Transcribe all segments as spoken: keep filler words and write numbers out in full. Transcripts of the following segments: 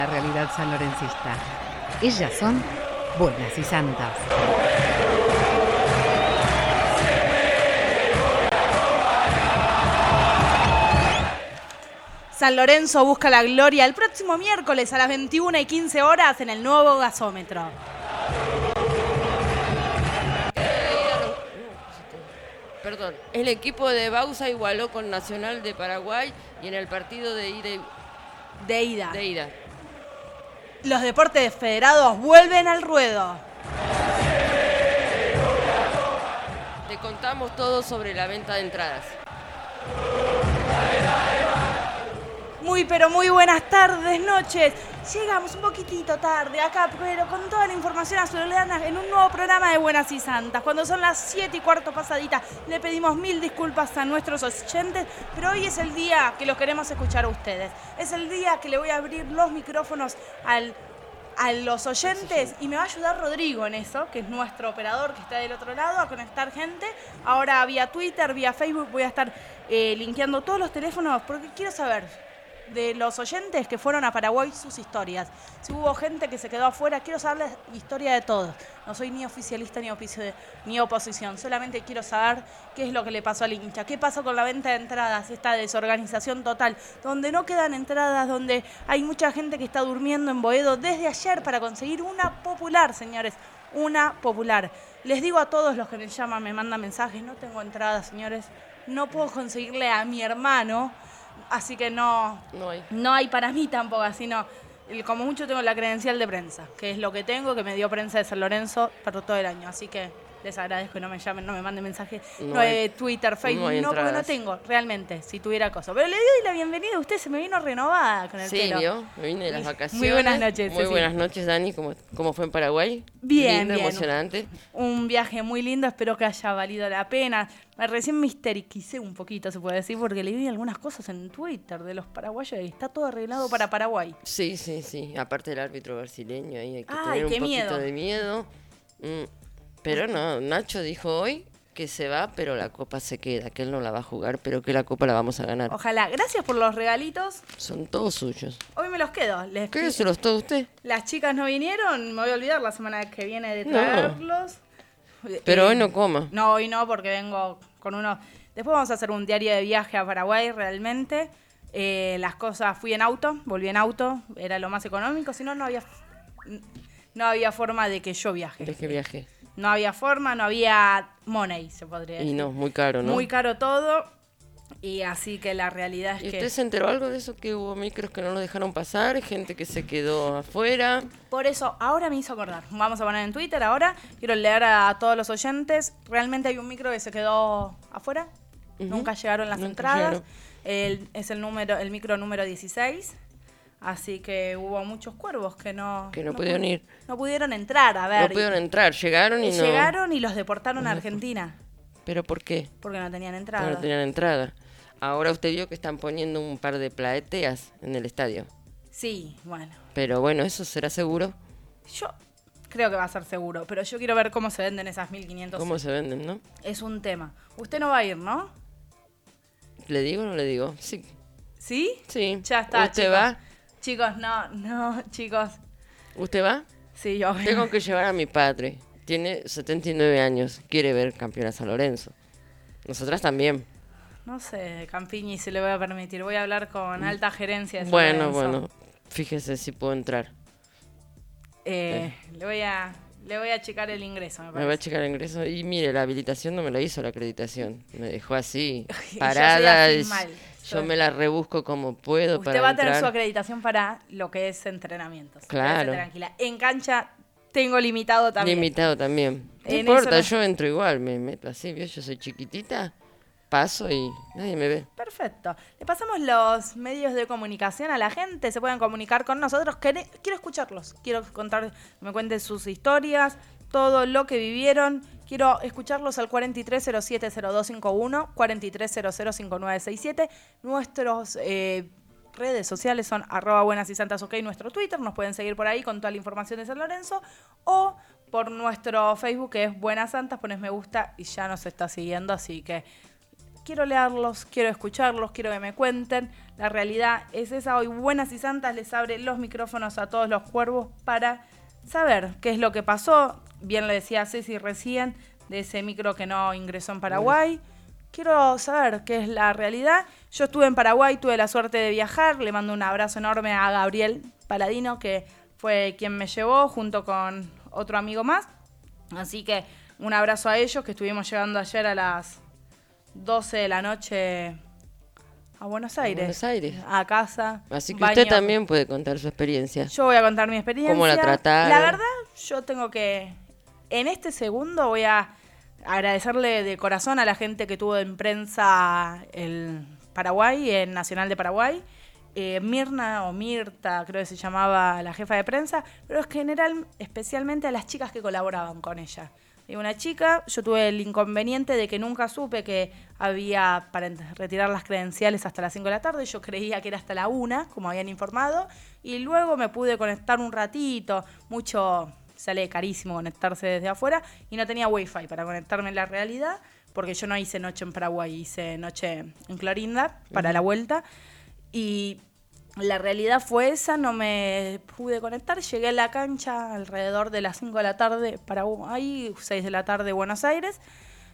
La realidad sanlorencista. Ellas son buenas y santas. San Lorenzo busca la gloria el próximo miércoles a las veintiuna y quince horas en el nuevo gasómetro. Perdón, el equipo de Bausa igualó con Nacional de Paraguay y en el partido de ida. y- De ida. De ida. Los deportes federados vuelven al ruedo. Te contamos todo sobre la venta de entradas. Muy pero muy buenas tardes, noches. Llegamos un poquitito tarde acá, pero con toda la información azulgrana en un nuevo programa de Buenas y Santas. Cuando son las siete y cuarto pasadita, le pedimos mil disculpas a nuestros oyentes, pero hoy es el día que los queremos escuchar a ustedes. Es el día que le voy a abrir los micrófonos al, a los oyentes y me va a ayudar Rodrigo en eso, que es nuestro operador que está del otro lado, a conectar gente. Ahora vía Twitter, vía Facebook voy a estar eh, linkeando todos los teléfonos porque quiero saber de los oyentes que fueron a Paraguay sus historias. Si hubo gente que se quedó afuera, quiero saber la historia de todos. No soy ni oficialista ni, ofici- ni oposición, solamente quiero saber qué es lo que le pasó al hincha, qué pasó con la venta de entradas, esta desorganización total, donde no quedan entradas, donde hay mucha gente que está durmiendo en Boedo desde ayer para conseguir una popular, señores, una popular. Les digo a todos los que me llaman, me mandan mensajes, no tengo entradas, señores, no puedo conseguirle a mi hermano. Así que no, No hay. no hay para mí tampoco, así no. El- Como mucho tengo la credencial de prensa, que es lo que tengo, que me dio prensa de San Lorenzo para todo el año. Así que les agradezco y no me llamen, no me manden mensajes, No no, hay- eh, Twitter, Facebook, no hay no, porque no entradas. tengo, realmente, si tuviera cosas. Pero le doy la bienvenida a usted, se me vino renovada con el Sí, pelo. ¿vio? Me vine de las vacaciones. Muy buenas noches, Muy Ceci. buenas noches, Dani. ¿Cómo, cómo fue en Paraguay? Bien, Lindo, bien. emocionante. Un viaje muy lindo, espero que haya valido la pena. Me recién me histeriquicé un poquito, se puede decir, porque leí algunas cosas en Twitter de los paraguayos y está todo arreglado para Paraguay. Sí, sí, sí. Aparte del árbitro brasileño, ahí hay que Ay, tener un qué poquito miedo. de miedo. Mm, Pero no, Nacho dijo hoy que se va, pero la copa se queda, que él no la va a jugar, pero que la copa la vamos a ganar. Ojalá. Gracias por los regalitos. Son todos suyos. Hoy me los quedo. Les ¿Qué se los todo usted? Las chicas no vinieron, me voy a olvidar la semana que viene de No. traerlos. Pero Eh, hoy no coma. No, hoy no, porque vengo con unos... Después vamos a hacer un diario de viaje a Paraguay, realmente. Eh, las cosas... Fui en auto, volví en auto, era lo más económico, si no, no había... No había forma de que yo viaje. ¿De qué viaje? No había forma, no había money, se podría decir. Y no, muy caro, ¿no? Muy caro todo. Y así que la realidad es ¿Y que... usted se enteró algo de eso? Que hubo micros que no los dejaron pasar, gente que se quedó afuera. Por eso, ahora me hizo acordar. Vamos a poner en Twitter ahora. Quiero leer a todos los oyentes. Realmente hay un micro que se quedó afuera. Ujú. Nunca llegaron las Nunca entradas. llegaron. El- es el número, el micro número dieciséis. Así que hubo muchos cuervos que no... Que no pudieron ir. No pudieron entrar, a ver. No pudieron entrar, llegaron y no... Llegaron y los deportaron a Argentina. ¿Pero por qué? Porque no tenían No, entrada. no tenían entrada. Ahora usted vio que están poniendo un par de plateas en el estadio. Sí, bueno. Pero bueno, ¿eso será seguro? Yo creo que va a ser seguro. Pero yo quiero ver cómo se venden esas mil quinientas. ¿Cómo se venden, no? Es un tema. Usted no va a ir, ¿no? ¿Le digo o no le digo? Sí. ¿Sí? Sí. Ya está, ¿Usted chicos. va? Chicos, no, no, chicos. ¿Usted va? Sí, yo. Tengo que llevar a mi padre. Tiene setenta y nueve años. Quiere ver campeón a San Lorenzo. Nosotras también. No sé, Campiñi, si le voy a permitir. Voy a hablar con alta gerencia de San Bueno, Lorenzo. bueno. Fíjese si puedo entrar. Eh, Le voy a le voy a checar el ingreso, me Me va a parece. checar el ingreso. Y mire, la habilitación no me la hizo la acreditación. Me dejó así, Yo soy parada. así es- mal. Yo Soy- me la rebusco como puedo Usted para va a tener entrar. su acreditación para lo que es entrenamientos. Claro. Quédese tranquila. En cancha tengo limitado también. Limitado también. No En importa, eso no- yo entro igual, me meto así, ¿vio? Yo soy chiquitita, paso y nadie me ve. Perfecto. Le pasamos los medios de comunicación a la gente. Se pueden comunicar con nosotros. Quere- Quiero escucharlos. Quiero contar, que me cuenten sus historias, todo lo que vivieron. Quiero escucharlos al cuatro tres cero siete cero dos cinco uno, cuatro tres cero cero cinco nueve seis siete. Nuestros eh, redes sociales son arroba buenas y santas ok, nuestro Twitter. Nos pueden seguir por ahí con toda la información de San Lorenzo. O por nuestro Facebook, que es Buenas Santas. Pones me gusta y ya nos está siguiendo. Así que quiero leerlos, quiero escucharlos, quiero que me cuenten. La realidad es esa. Hoy Buenas y Santas les abre los micrófonos a todos los cuervos para saber qué es lo que pasó. Bien le decía Ceci recién, de ese micro que no ingresó en Paraguay. Quiero saber qué es la realidad. Yo estuve en Paraguay, tuve la suerte de viajar. Le mando un abrazo enorme a Gabriel Paladino, que fue quien me llevó junto con otro amigo más. Así que un abrazo a ellos, que estuvimos llegando ayer a las doce de la noche a Buenos Aires. Buenos Aires. A casa. Así que baño. usted también puede contar su experiencia. Yo voy a contar mi experiencia. ¿Cómo la trataron? La verdad, yo tengo que... En este segundo voy a agradecerle de corazón a la gente que tuvo en prensa el Paraguay, el Nacional de Paraguay. Eh, Mirna o Mirta, creo que se llamaba la jefa de prensa, pero en general, especialmente a las chicas que colaboraban con ella. Y una chica, yo tuve el inconveniente de que nunca supe que había para retirar las credenciales hasta las cinco de la tarde. Yo creía que era hasta la una, como habían informado, y luego me pude conectar un ratito. Mucho sale carísimo conectarse desde afuera y no tenía wifi para conectarme en la realidad, porque yo no hice noche en Paraguay, hice noche en Clorinda para uh-huh. la vuelta. Y la realidad fue esa, no me pude conectar. Llegué a la cancha alrededor de las cinco de la tarde, Paraguay, seis de la tarde, Buenos Aires,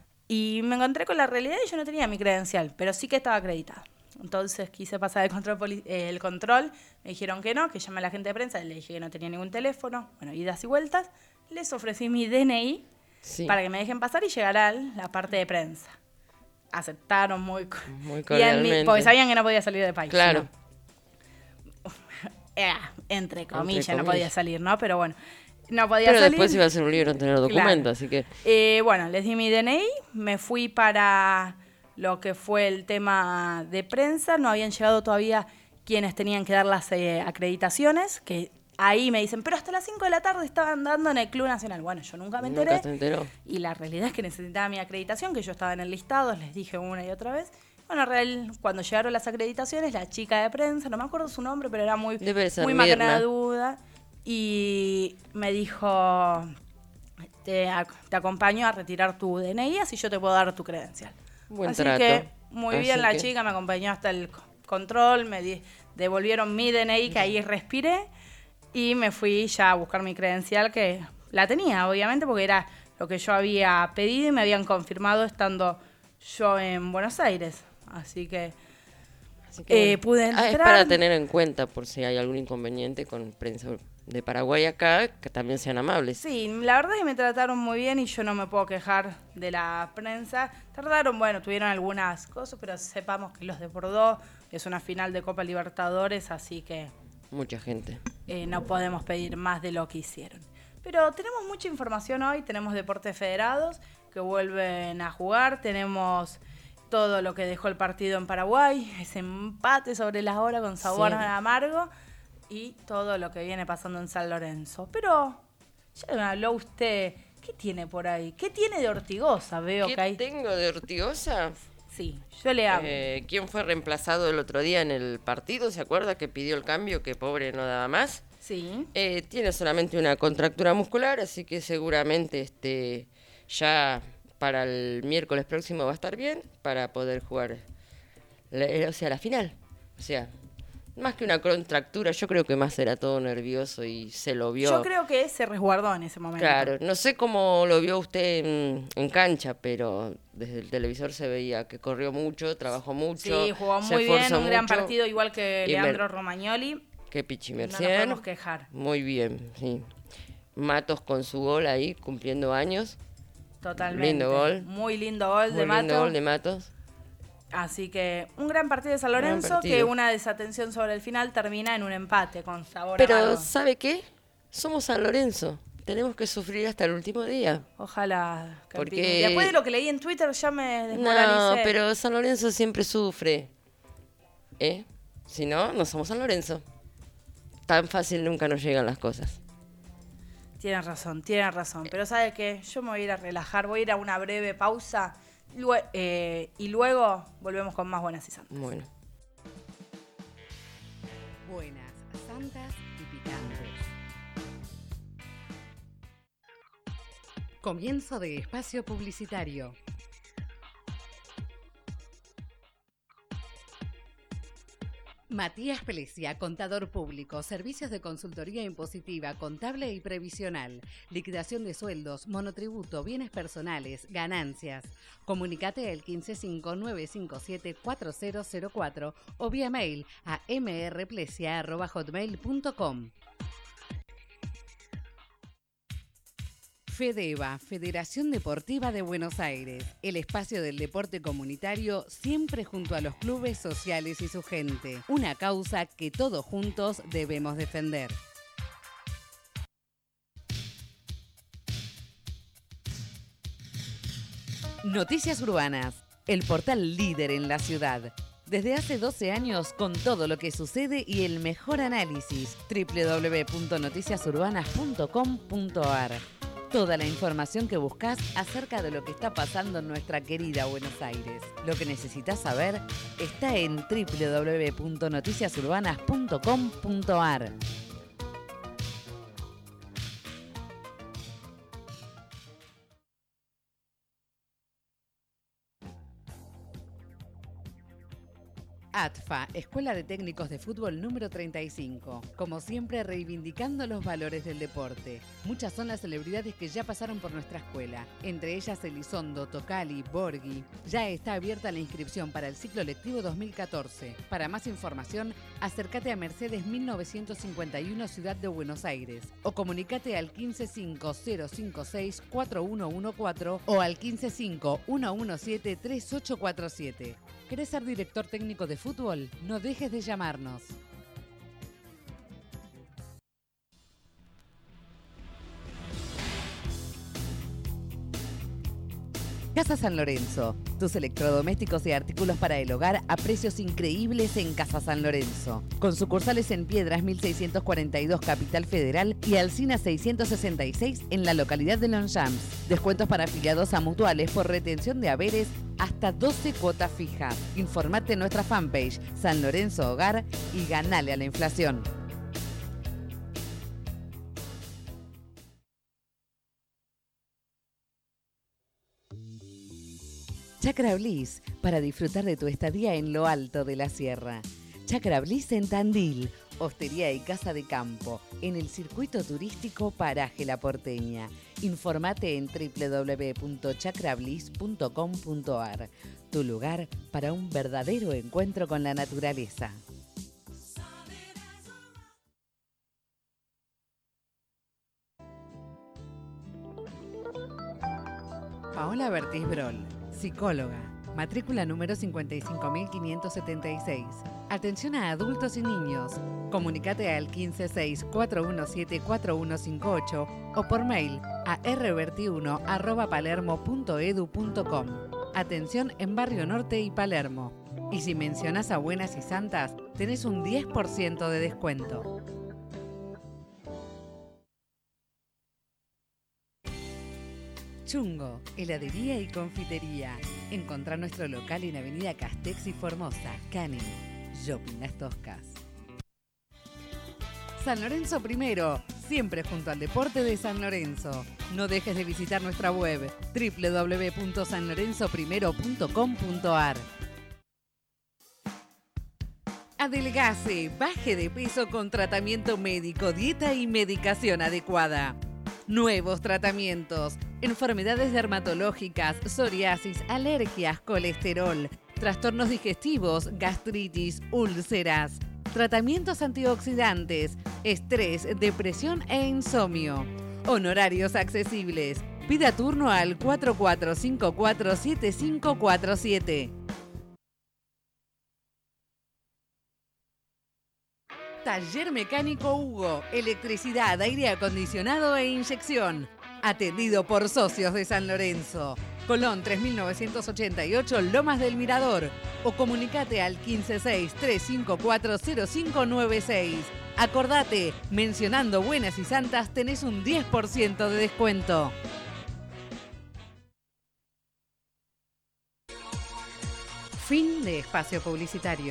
y me encontré con la realidad y yo no tenía mi credencial, pero sí que estaba acreditada. Entonces quise pasar el control, poli- eh, el control, me dijeron que no, que llamé a la gente de prensa, le dije que no tenía ningún teléfono, bueno, idas y vueltas, les ofrecí mi D N I sí. para que me dejen pasar y llegar a la parte de prensa. Aceptaron muy, muy cordialmente. Mi, porque sabían que no podía salir del país. Claro. ¿No? Eh, entre, comillas, entre comillas, no podía salir, ¿no? Pero bueno, no podía Pero salir. Pero después iba a ser un libro en tener documentos, claro. así que... Eh, bueno, les di mi D N I, me fui para lo que fue el tema de prensa. No habían llegado todavía quienes tenían que dar las eh, acreditaciones, que... Ahí me dicen, pero hasta las cinco de la tarde estaban dando en el Club Nacional. Bueno, yo nunca me enteré. Nunca se enteró. Y la realidad es que necesitaba mi acreditación, que yo estaba en el listado, les dije una y otra vez. Bueno, real, cuando llegaron las acreditaciones, la chica de prensa, no me acuerdo su nombre, pero era muy, muy máquina de duda. Y me dijo, te, te acompaño a retirar tu D N I, así yo te puedo dar tu credencial. Buen así trato. que muy así bien la que... chica, me acompañó hasta el control, me di, devolvieron mi D N I, que ahí respiré. Y me fui ya a buscar mi credencial, que la tenía, obviamente, porque era lo que yo había pedido y me habían confirmado estando yo en Buenos Aires. Así que, Así que eh, pude entrar. Ah, es para tener en cuenta por si hay algún inconveniente con prensa de Paraguay acá, que también sean amables. Sí, la verdad es que me trataron muy bien y yo no me puedo quejar de la prensa. Tardaron, bueno, tuvieron algunas cosas, pero sepamos que los desbordó. Es una final de Copa Libertadores, así que... Mucha gente. Eh, no podemos pedir más de lo que hicieron. Pero tenemos mucha información hoy. Tenemos deportes federados que vuelven a jugar. Tenemos todo lo que dejó el partido en Paraguay. Ese empate sobre las horas con sabor sí. amargo. Y todo lo que viene pasando en San Lorenzo. Pero ya me habló usted. ¿Qué tiene por ahí? ¿Qué tiene de Ortigosa? Veo ¿Qué que hay... tengo de Ortigosa? Sí, yo le hablo. Eh, ¿Quién fue reemplazado el otro día en el partido? ¿Se acuerda que pidió el cambio, que pobre no daba más? Sí. Eh, tiene solamente una contractura muscular, así que seguramente este ya para el miércoles próximo va a estar bien para poder jugar, la, o sea, la final. O sea, más que una contractura, yo creo que más era todo nervioso y se lo vio. Yo creo que se resguardó en ese momento. Claro, no sé cómo lo vio usted en, en cancha, pero desde el televisor se veía que corrió mucho, trabajó mucho. Sí, jugó muy bien, un gran partido, igual que Leandro me... Romagnoli. Que Pichi Mercier. No nos podemos quejar. Muy bien, sí. Matos con su gol ahí, cumpliendo años. Totalmente. Lindo gol. Muy lindo gol muy de Matos. lindo gol de Matos. Así que un gran partido de San Lorenzo, que una desatención sobre el final termina en un empate con sabor Pero, amargo. ¿sabe qué? Somos San Lorenzo. Tenemos que sufrir hasta el último día. Ojalá. Porque... Después de lo que leí en Twitter ya me desmoralicé. No, pero San Lorenzo siempre sufre. ¿Eh? Si no, no somos San Lorenzo. Tan fácil nunca nos llegan las cosas. Tienes razón, tienes razón. Pero ¿sabe qué? Yo me voy a ir a relajar, voy a ir a una breve pausa lue- eh, y luego volvemos con más Buenas y Santas. Bueno. Buenas, santas y picantes. Comienzo de espacio publicitario. Matías Plesia, contador público, servicios de consultoría impositiva, contable y previsional, liquidación de sueldos, monotributo, bienes personales, ganancias. Comunicate al uno cinco cinco, nueve cinco siete, cuatro cero cero cuatro o vía mail a m r plesia arroba hotmail punto com. FEDEVA, Federación Deportiva de Buenos Aires, el espacio del deporte comunitario siempre junto a los clubes sociales y su gente. Una causa que todos juntos debemos defender. Noticias Urbanas, el portal líder en la ciudad. Desde hace doce años con todo lo que sucede y el mejor análisis. doble u doble u doble u punto noticias urbanas punto com punto a r. Toda la información que buscas acerca de lo que está pasando en nuestra querida Buenos Aires. Lo que necesitas saber está en doble u doble u doble u punto noticias urbanas punto com punto a r. A T F A, Escuela de Técnicos de Fútbol número treinta y cinco. Como siempre, reivindicando los valores del deporte. Muchas son las celebridades que ya pasaron por nuestra escuela. Entre ellas Elizondo, Tocali, Borghi. Ya está abierta la inscripción para el ciclo lectivo dos mil catorce. Para más información, acércate a Mercedes mil novecientos cincuenta y uno, Ciudad de Buenos Aires. O comunicate al uno cinco cinco, cero cinco seis, cuatro uno uno cuatro o al uno cinco cinco, uno uno siete, tres ocho cuatro siete. ¿Querés ser director técnico de fútbol? No dejes de llamarnos. Casa San Lorenzo. Tus electrodomésticos y artículos para el hogar a precios increíbles en Casa San Lorenzo. Con sucursales en Piedras mil seiscientos cuarenta y dos, Capital Federal, y Alsina seiscientos sesenta y seis en la localidad de Longchamps. Descuentos para afiliados a mutuales por retención de haberes hasta doce cuotas fijas. Informate en nuestra fanpage San Lorenzo Hogar y ganale a la inflación. Chacra Bliss, para disfrutar de tu estadía en lo alto de la sierra. Chacra Bliss en Tandil, hostería y casa de campo, en el circuito turístico Paraje La Porteña. Informate en doble u doble u doble u punto chacra bliss punto com punto a r, tu lugar para un verdadero encuentro con la naturaleza. Paola Bertis Brol, psicóloga. Matrícula número cincuenta y cinco mil quinientos setenta y seis. Atención a adultos y niños. Comunicate al uno cinco seis, cuatro uno siete, cuatro uno cinco ocho o por mail a r berti uno arroba palermo punto edu punto com. Atención en Barrio Norte y Palermo. Y si mencionás a Buenas y Santas, tenés un diez por ciento de descuento. Chungo, heladería y confitería. Encontrá nuestro local en Avenida Castex y Formosa, Canning, Shopping Las Toscas. San Lorenzo Primero, siempre junto al deporte de San Lorenzo. No dejes de visitar nuestra web doble u doble u doble u punto san lorenzo primero punto com punto a r. Adelgace, baje de peso con tratamiento médico, dieta y medicación adecuada. Nuevos tratamientos, enfermedades dermatológicas, psoriasis, alergias, colesterol, trastornos digestivos, gastritis, úlceras, tratamientos antioxidantes, estrés, depresión e insomnio. Honorarios accesibles. Pida turno al cuatro cuatro cinco cuatro, siete cinco cuatro siete. Taller Mecánico Hugo, electricidad, aire acondicionado e inyección. Atendido por socios de San Lorenzo. Colón tres mil novecientos ochenta y ocho, Lomas del Mirador. O comunicate al uno cinco seis, tres cinco cuatro, cero cinco nueve seis. Acordate, mencionando Buenas y Santas tenés un diez por ciento de descuento. Fin de espacio publicitario.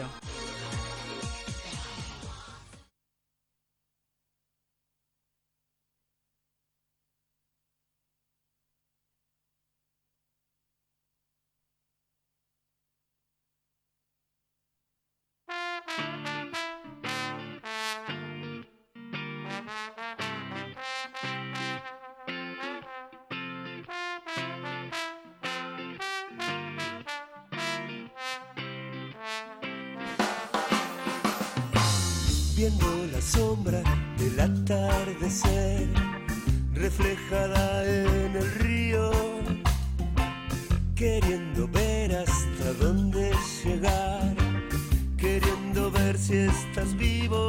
viendo la sombra del atardecer reflejada en el río, queriendo ver hasta dónde llegar, queriendo ver si estás vivo.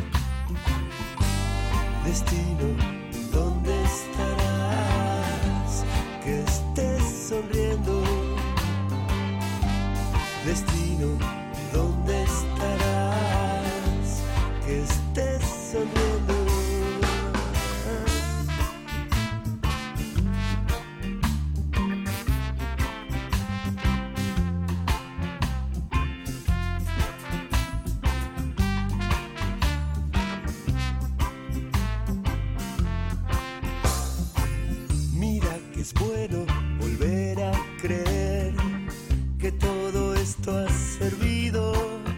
Destino, ¿dónde estarás? Que estés sonriendo. Destino, ¿dónde estarás? Que estés sonriendo. Es bueno volver a creer que todo esto ha servido.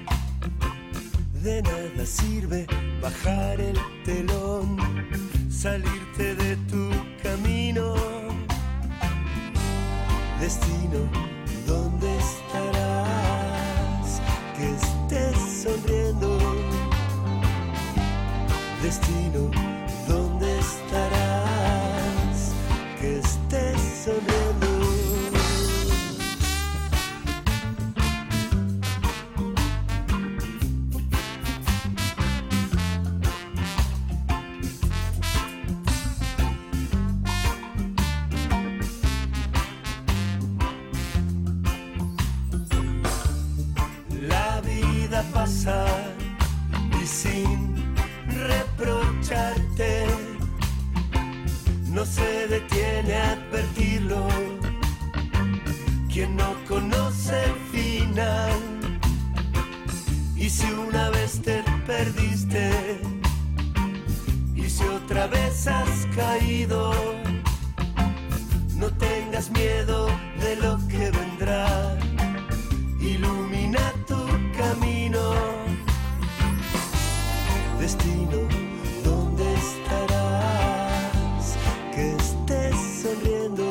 De nada sirve bajar el telón, salirte de tu camino. Destino, ¿dónde estarás? Que estés sonriendo. Destino, ¿dónde estarás? Que estés sonriendo. La vida pasa y sin reprocharte no se detiene a advertirlo. Quien no conoce el final, y si una vez te perdiste, y si otra vez has caído, no tengas miedo de lo que vendrá. Ilumina tu camino. Destino, ¿dónde estarás? Que estés sonriendo.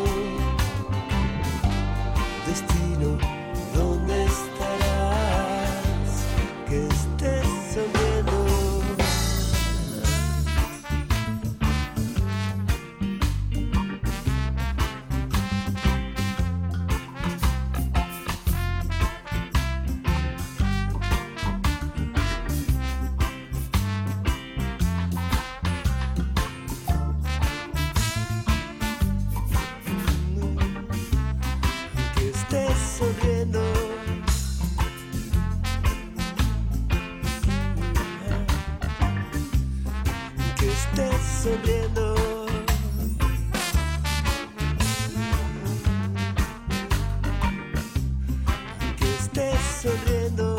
Destino, ¿dónde estarás? Que estés sonriendo. Sonriendo, que estés sonriendo, que estés sonriendo.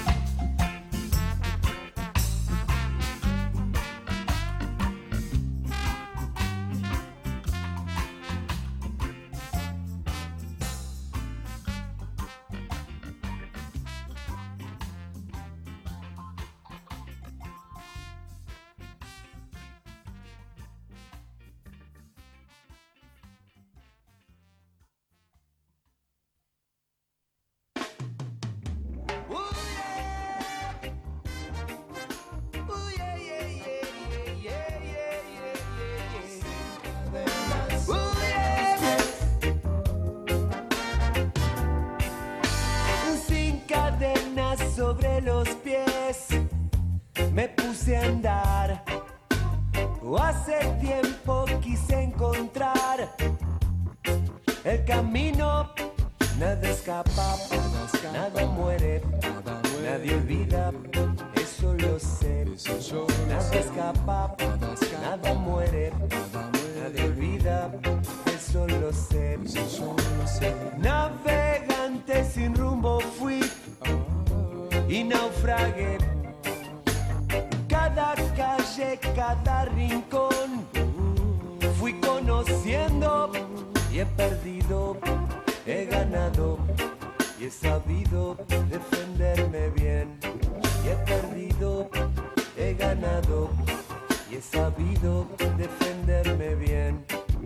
Sobre los pies me puse a andar. Hace tiempo quise encontrar el camino. Nada escapa, nada muere, nadie olvida, eso lo sé. Nada escapa, nada muere, nadie olvida, eso lo sé. Navegante sin rumbo fui y naufragué. Cada calle, cada rincón fui conociendo y he perdido, he ganado y he sabido defenderme bien. Y he perdido, he ganado y he sabido defenderme bien.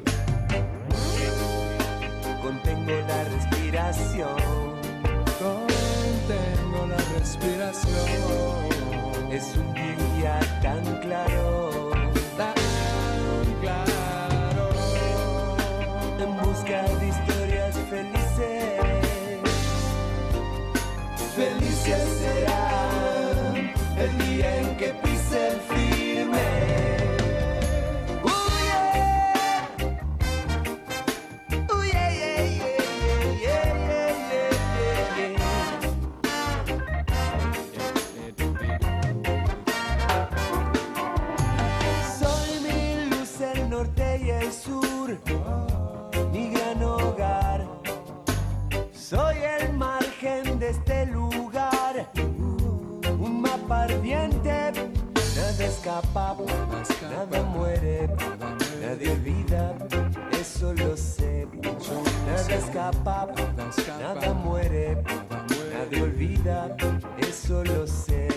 Contengo la respiración. Contengo la respiración. Es un día tan claro, tan claro. En busca de historias felices. Felices será el día en que pisen firme. Mi gran hogar, soy el margen de este lugar, un mapa ardiente, nada escapa, nada muere, nadie olvida, eso lo sé, nada escapa, nada muere, nadie olvida, eso lo sé,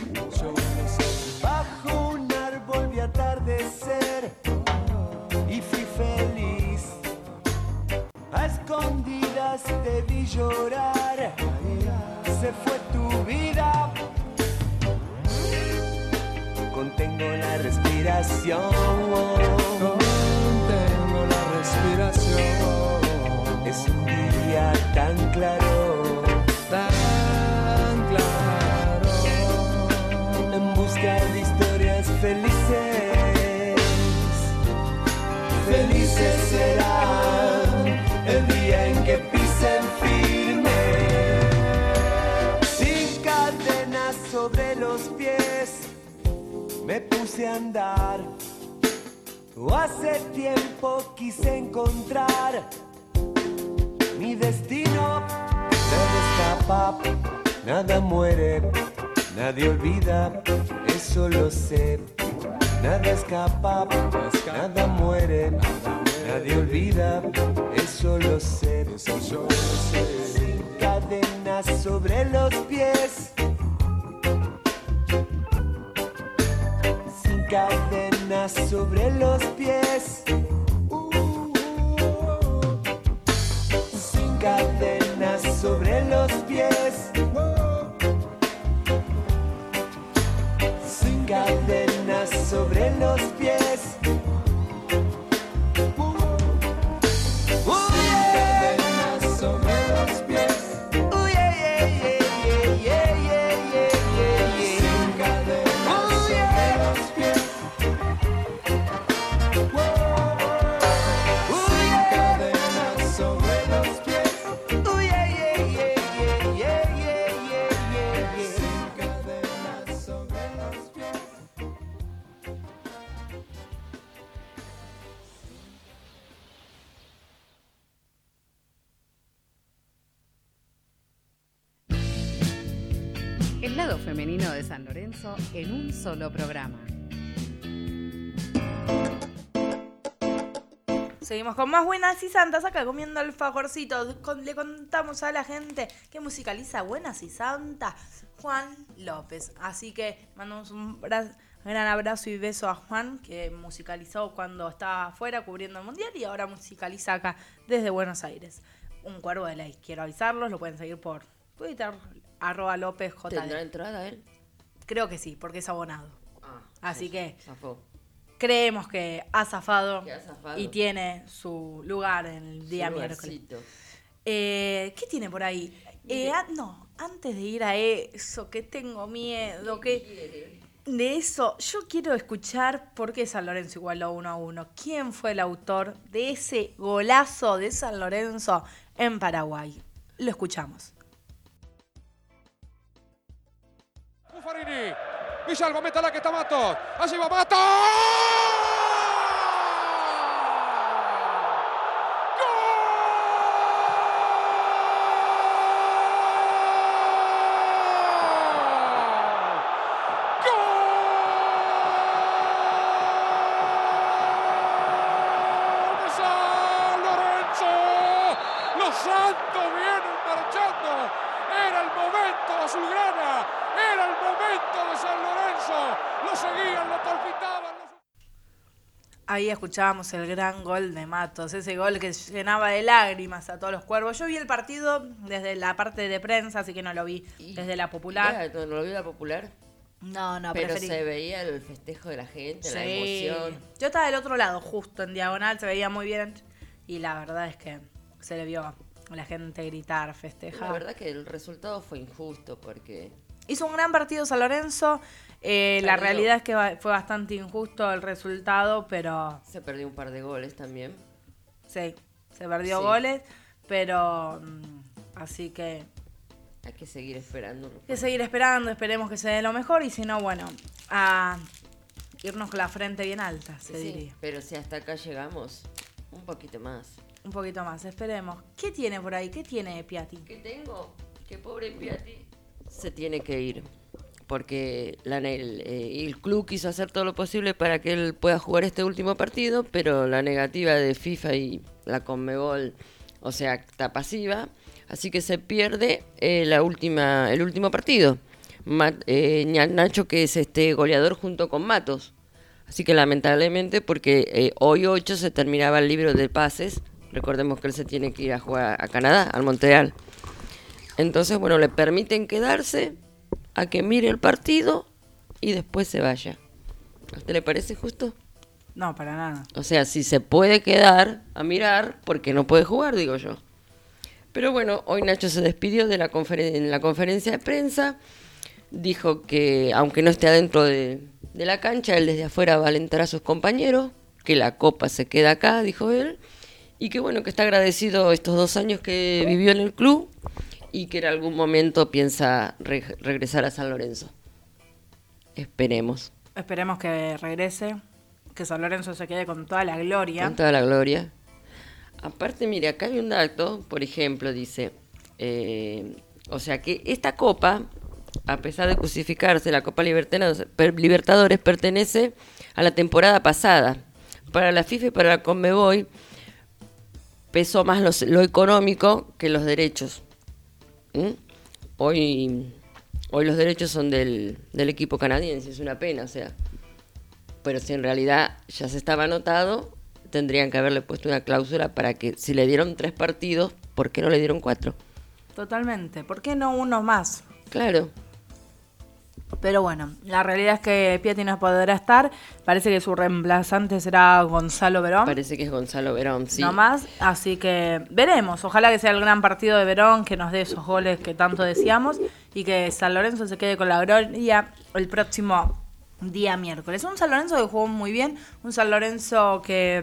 bajo un árbol vi atardecer y fui feliz. A escondidas te vi llorar, se fue tu vida. Contengo la respiración, contengo la respiración. Es un día tan claro, tan claro. En busca de historias felices. Felices serán el día en que pisen firme, sin cadenas sobre los pies, me puse a andar. Hace tiempo quise encontrar mi destino. Nada escapa, nada muere, nadie olvida, eso lo sé. Nada escapa, nada muere, nadie olvida, eso lo sé. Sin cadenas sobre los pies, sin cadenas sobre los pies, sin cadenas sobre los pies, sin cadenas sobre los pies. El lado femenino de San Lorenzo en un solo programa. Seguimos con más buenas y santas acá comiendo alfajorcito. Con, le contamos a la gente que musicaliza Buenas y Santas Juan López. Así que mandamos un bra- gran abrazo y beso a Juan, que musicalizó cuando estaba afuera cubriendo el Mundial y ahora musicaliza acá desde Buenos Aires. Un cuervo de ley. Quiero avisarlos, lo pueden seguir por Twitter, arroba López J D. ¿Tendrá entrada él? Creo que sí, porque es abonado. Ah, Así sí, que zafó. creemos que ha zafado, Que ha zafado. y tiene su lugar en el día Su miércoles. lugarcito. Eh, ¿Qué tiene por ahí? Eh, a- no, antes de ir a eso, que tengo miedo, que de eso, yo quiero escuchar por qué San Lorenzo igualó uno a uno. ¿Quién fue el autor de ese golazo de San Lorenzo en Paraguay? Lo escuchamos. Buffarini, Villalba, métala que está Matos. Allí va Matos. Los Santos vienen marchando. Era el momento azulgrana. Era el momento de San Lorenzo. Lo seguían, lo palpitaban. Lo... Ahí escuchábamos el gran gol de Matos, ese gol que llenaba de lágrimas a todos los cuervos. Yo vi el partido desde la parte de prensa, así que no lo vi Y- desde la popular. Ya, ¿no lo vio la popular? No, no, Pero preferí. se veía el festejo de la gente, la Sí. emoción. Yo estaba del otro lado, justo en diagonal, se veía muy bien. Y la verdad es que se le vio a la gente gritar, festejar. La verdad que el resultado fue injusto porque Hizo un gran partido San Lorenzo. Eh, la Perdió. realidad es que va- fue bastante injusto el resultado, pero se perdió un par de goles también. sí, se perdió Sí. goles. Pero mm, así que Hay que seguir esperando. hay que seguir esperando, esperemos que se dé lo mejor. Y si no, bueno, a irnos con la frente bien alta, se Sí, diría. pero si hasta acá llegamos, un poquito más. Un poquito más, esperemos. ¿Qué tiene por ahí? ¿Qué tiene Piatti? ¿Qué tengo? Que pobre Piatti se tiene que ir. Porque la, el, eh, el club quiso hacer todo lo posible para que él pueda jugar este último partido, pero la negativa de FIFA y la Conmebol, o sea, está pasiva. Así que se pierde eh, la última, el último partido. Ma- eh, Ña- Nacho, que es este goleador junto con Matos. Así que lamentablemente, porque eh, hoy ocho se terminaba el libro de pases. Recordemos que él se tiene que ir a jugar a Canadá, al Montreal. Entonces, bueno, le permiten quedarse a que mire el partido y después se vaya. ¿A usted le parece justo? No, para nada. O sea, si se puede quedar a mirar, porque no puede jugar, digo yo. Pero bueno, hoy Nacho se despidió de la conferen- en la conferencia de prensa. Dijo que, aunque no esté adentro de, de la cancha, él desde afuera va a alentar a sus compañeros, que la copa se queda acá, dijo él, y que bueno, que está agradecido estos dos años que vivió en el club y que en algún momento piensa re- regresar a San Lorenzo. Esperemos, Esperemos que regrese, que San Lorenzo se quede con toda la gloria. con toda la gloria. Aparte, mire, acá hay un dato, por ejemplo, dice, eh, o sea que esta copa, a pesar de crucificarse, la Copa Libertadores, per- Libertadores pertenece a la temporada pasada. Para la FIFA y para la Conmebol pesó más los- lo económico que los derechos. ¿Mm? Hoy, hoy los derechos son del, del equipo canadiense, es una pena, o sea. Pero si en realidad ya se estaba anotado, tendrían que haberle puesto una cláusula para que si le dieron tres partidos, ¿por qué no le dieron cuatro? Totalmente. ¿Por qué no uno más? Claro. Pero bueno, la realidad es que Piatti no podrá estar. Parece que su reemplazante será Gonzalo Verón. Parece que es Gonzalo Verón, sí. No más, así que veremos. Ojalá que sea el gran partido de Verón, que nos dé esos goles que tanto decíamos y que San Lorenzo se quede con la gloria el próximo día miércoles. Un San Lorenzo que jugó muy bien, un San Lorenzo que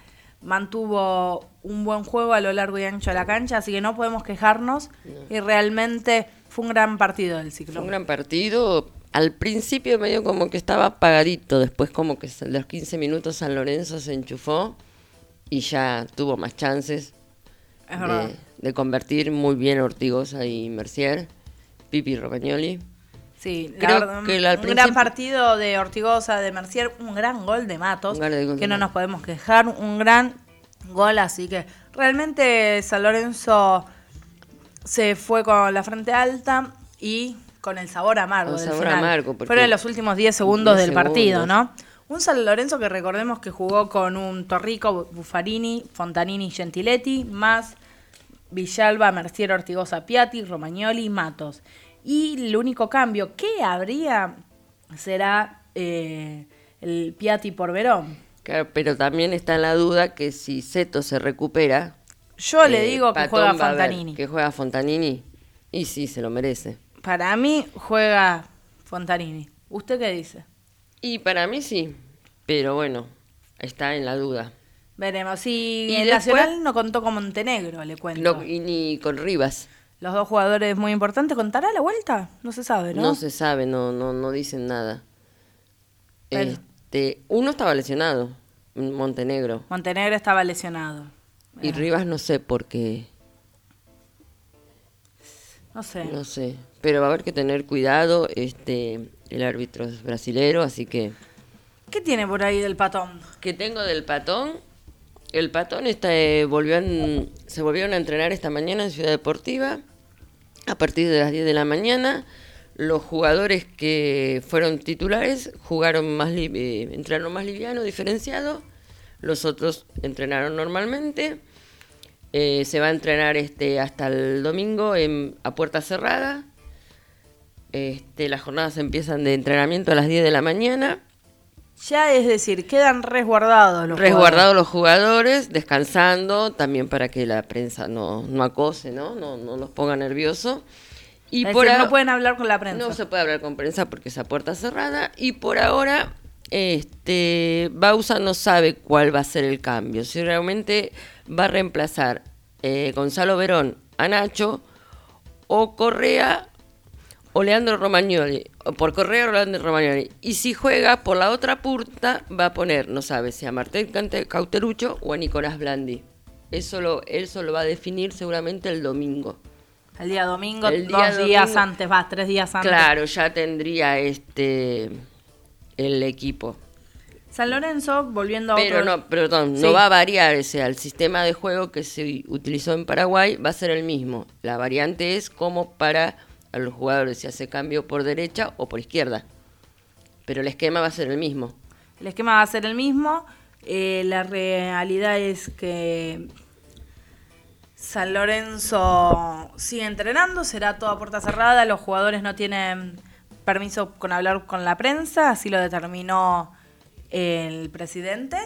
mantuvo un buen juego a lo largo y ancho de la cancha, así que no podemos quejarnos y realmente fue un gran partido del ciclo. Fue un gran partido. Al principio medio como que estaba apagadito, después como que a los quince minutos San Lorenzo se enchufó y ya tuvo más chances Es verdad. de, de convertir muy bien Ortigosa y Mercier, Pipi Romagnoli. Sí, la Creo verdad, que la- al un principio- gran partido de Ortigosa, de Mercier, un gran gol de Matos, Un gran gol de que no Matos. nos podemos quejar, un gran gol, así que realmente San Lorenzo se fue con la frente alta y con el sabor amargo Con del sabor final. amargo, porque Fueron los últimos diez segundos diez del partido, segundos. ¿no? Un San Lorenzo que recordemos que jugó con un Torrico, Buffarini, Fontanini, Gentiletti, más Villalba, Mercier, Ortigosa, Piatti, Romagnoli, Matos. Y el único cambio que habría será eh, el Piatti por Verón. Claro, pero también está en la duda que si Seto se recupera. Yo le eh, digo que Patón juega va a ver Fontanini. Que juega Fontanini. Y sí, se lo merece. Para mí juega Fontanini. ¿Usted qué dice? Y para mí sí, pero bueno, está en la duda. Veremos. Si Y el después- Nacional no contó con Montenegro, le cuento. No, y ni con Rivas. Los dos jugadores muy importantes. ¿Contará la vuelta? No se sabe, ¿no? No, se sabe, no, no, no dicen nada. Bueno. Este, uno estaba lesionado, Montenegro. Montenegro estaba lesionado. Y Eh, Rivas no sé por qué, No sé. no sé. Pero va a haber que tener cuidado, este, el árbitro es brasilero, así que... ¿Qué tiene por ahí del patón? Que tengo del Patón. El Patón está, eh, volvió en- se volvieron a entrenar esta mañana en Ciudad Deportiva a partir de las diez de la mañana. Los jugadores que fueron titulares jugaron más li- eh, entrenaron más liviano, diferenciado. Los otros entrenaron normalmente. Eh, se va a entrenar este hasta el domingo en- a puerta cerrada. Este, las jornadas empiezan de entrenamiento a las diez de la mañana. Ya es decir, quedan resguardados los Resguardados jugadores. los jugadores, descansando, también para que la prensa no, no acose, ¿no? No, no los ponga nerviosos. Y Es por decir, a- no pueden hablar con la prensa. No se puede hablar con prensa porque esa puerta es cerrada. Y por ahora, este, Bausa no sabe cuál va a ser el cambio. Si realmente va a reemplazar eh, Gonzalo Verón a Nacho, o Correa o Leandro Romagnoli, o por Correa o Leandro Romagnoli. Y si juega por la otra punta, va a poner, no sabe, si a Martín Cante- Cauterucho o a Nicolás Blandi. Eso lo, eso lo va a definir seguramente el domingo. El día domingo, El dos día días domingo- antes, va, tres días antes. Claro, ya tendría este el equipo. San Lorenzo, volviendo a Pero otro... no, perdón, Sí. no va a variar, o sea, el sistema de juego que se utilizó en Paraguay va a ser el mismo. La variante es como para a los jugadores si hace cambio por derecha o por izquierda. Pero el esquema va a ser el mismo. El esquema va a ser el mismo. Eh, la realidad es que San Lorenzo sigue entrenando, será toda puerta cerrada. Los jugadores no tienen permiso con hablar con la prensa, así lo determinó el presidente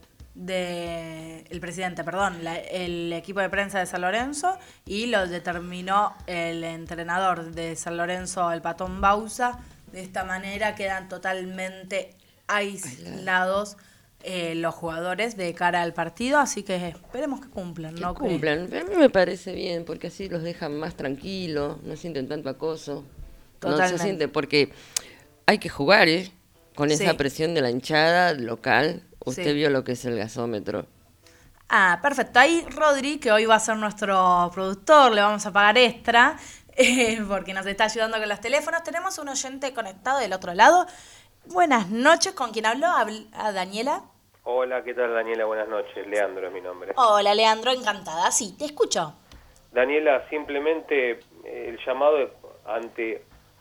de el presidente, perdón, la- el equipo de prensa de San Lorenzo, y lo determinó el entrenador de San Lorenzo, el Patón Bausa. De esta manera quedan totalmente aislados eh, los jugadores de cara al partido, así que esperemos que cumplan, Que ¿no? Que- cumplan. A mí me parece bien, porque así los dejan más tranquilos, no sienten tanto acoso. No Totalmente. se siente, porque hay que jugar, ¿eh? Con esa Sí. presión de la hinchada local. Usted Sí. vio lo que es el gasómetro. Ah, perfecto. Ahí Rodri, que hoy va a ser nuestro productor, le vamos a pagar extra, eh, porque nos está ayudando con los teléfonos. Tenemos un oyente conectado del otro lado. Buenas noches, ¿con quién habló? Habl- ¿A Daniela? Hola, ¿qué tal Daniela? Buenas noches, Leandro es mi nombre. Hola, Leandro, encantada. Sí, te escucho. Daniela, simplemente eh, el llamado es ante,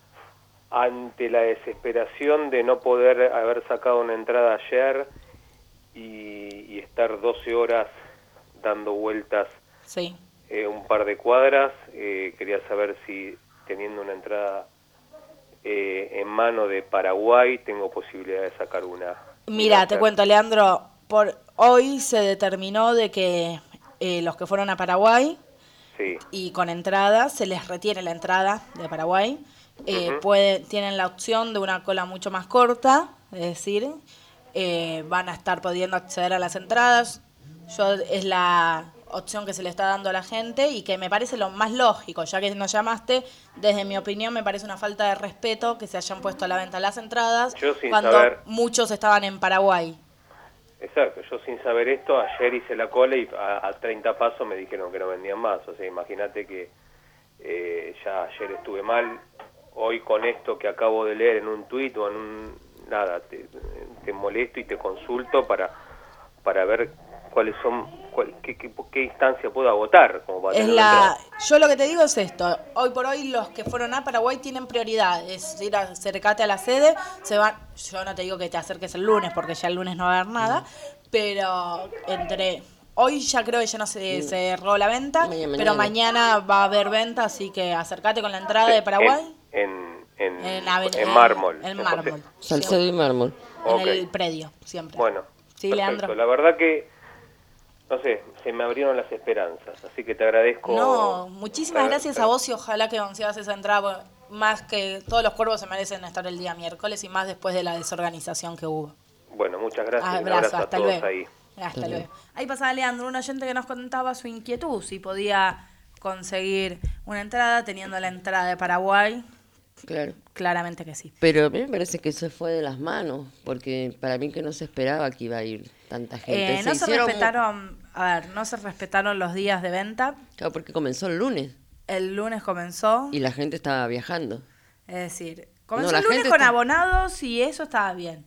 ante la desesperación de no poder haber sacado una entrada ayer y, y estar doce horas dando vueltas Sí. eh, un par de cuadras. Eh, quería saber si teniendo una entrada eh, en mano de Paraguay tengo posibilidad de sacar una. Mira, una te ter- cuento, Leandro, por hoy se determinó de que eh, los que fueron a Paraguay Sí, y con entrada, se les retiene la entrada de Paraguay. Eh, Ujú. puede- tienen la opción de una cola mucho más corta, es decir, eh, van a estar pudiendo acceder a las entradas. Yo es la opción que se le está dando a la gente y que me parece lo más lógico, ya que nos llamaste. Desde mi opinión me parece una falta de respeto que se hayan puesto a la venta las entradas Yo sin cuando saber- muchos estaban en Paraguay. exacto. Yo sin saber esto, ayer hice la cola y a, a treinta pasos me dijeron que no vendían más. O sea, imagínate que eh, ya ayer estuve mal. Hoy con esto que acabo de leer en un tuit o en un... Nada, te, te molesto y te consulto para para ver cuáles son, cuál, qué, qué, qué instancia puedo agotar. Como para Es tener la, entrada. yo lo que te digo es esto, hoy por hoy los que fueron a Paraguay tienen prioridad, es ir a acercarte a la sede, se van, yo no te digo que te acerques el lunes porque ya el lunes no va a haber nada, pero entre hoy ya creo que ya no se cerró la venta, Mañana, pero mañana. mañana va a haber venta, así que acércate con la entrada de Paraguay En, en, en, en, aven- en mármol. en en mármol, José. Salcedo y mármol. en Ok. el predio, siempre. Bueno, Sí, perfecto. Leandro. La verdad que, no sé, se me abrieron las esperanzas, así que te agradezco. No, muchísimas te- gracias te- a vos y ojalá que consigas esa entrada, porque más que todos los cuervos se merecen estar el día miércoles y más después de la desorganización que hubo. Bueno, muchas gracias. y un Abrazo, abrazo a hasta todos luego. ahí. Hasta luego. Ahí pasaba Leandro, un oyente que nos contaba su inquietud, si podía conseguir una entrada teniendo la entrada de Paraguay. Claro. Claramente que sí. Pero a mí me parece que se fue de las manos, porque para mí que no se esperaba que iba a ir tanta gente. Eh, no se hicieron mu- respetaron, a ver, no se respetaron los días de venta. Claro, porque comenzó el lunes El lunes comenzó, y la gente estaba viajando. es decir, comenzó No, la el lunes gente con está- abonados y eso estaba bien.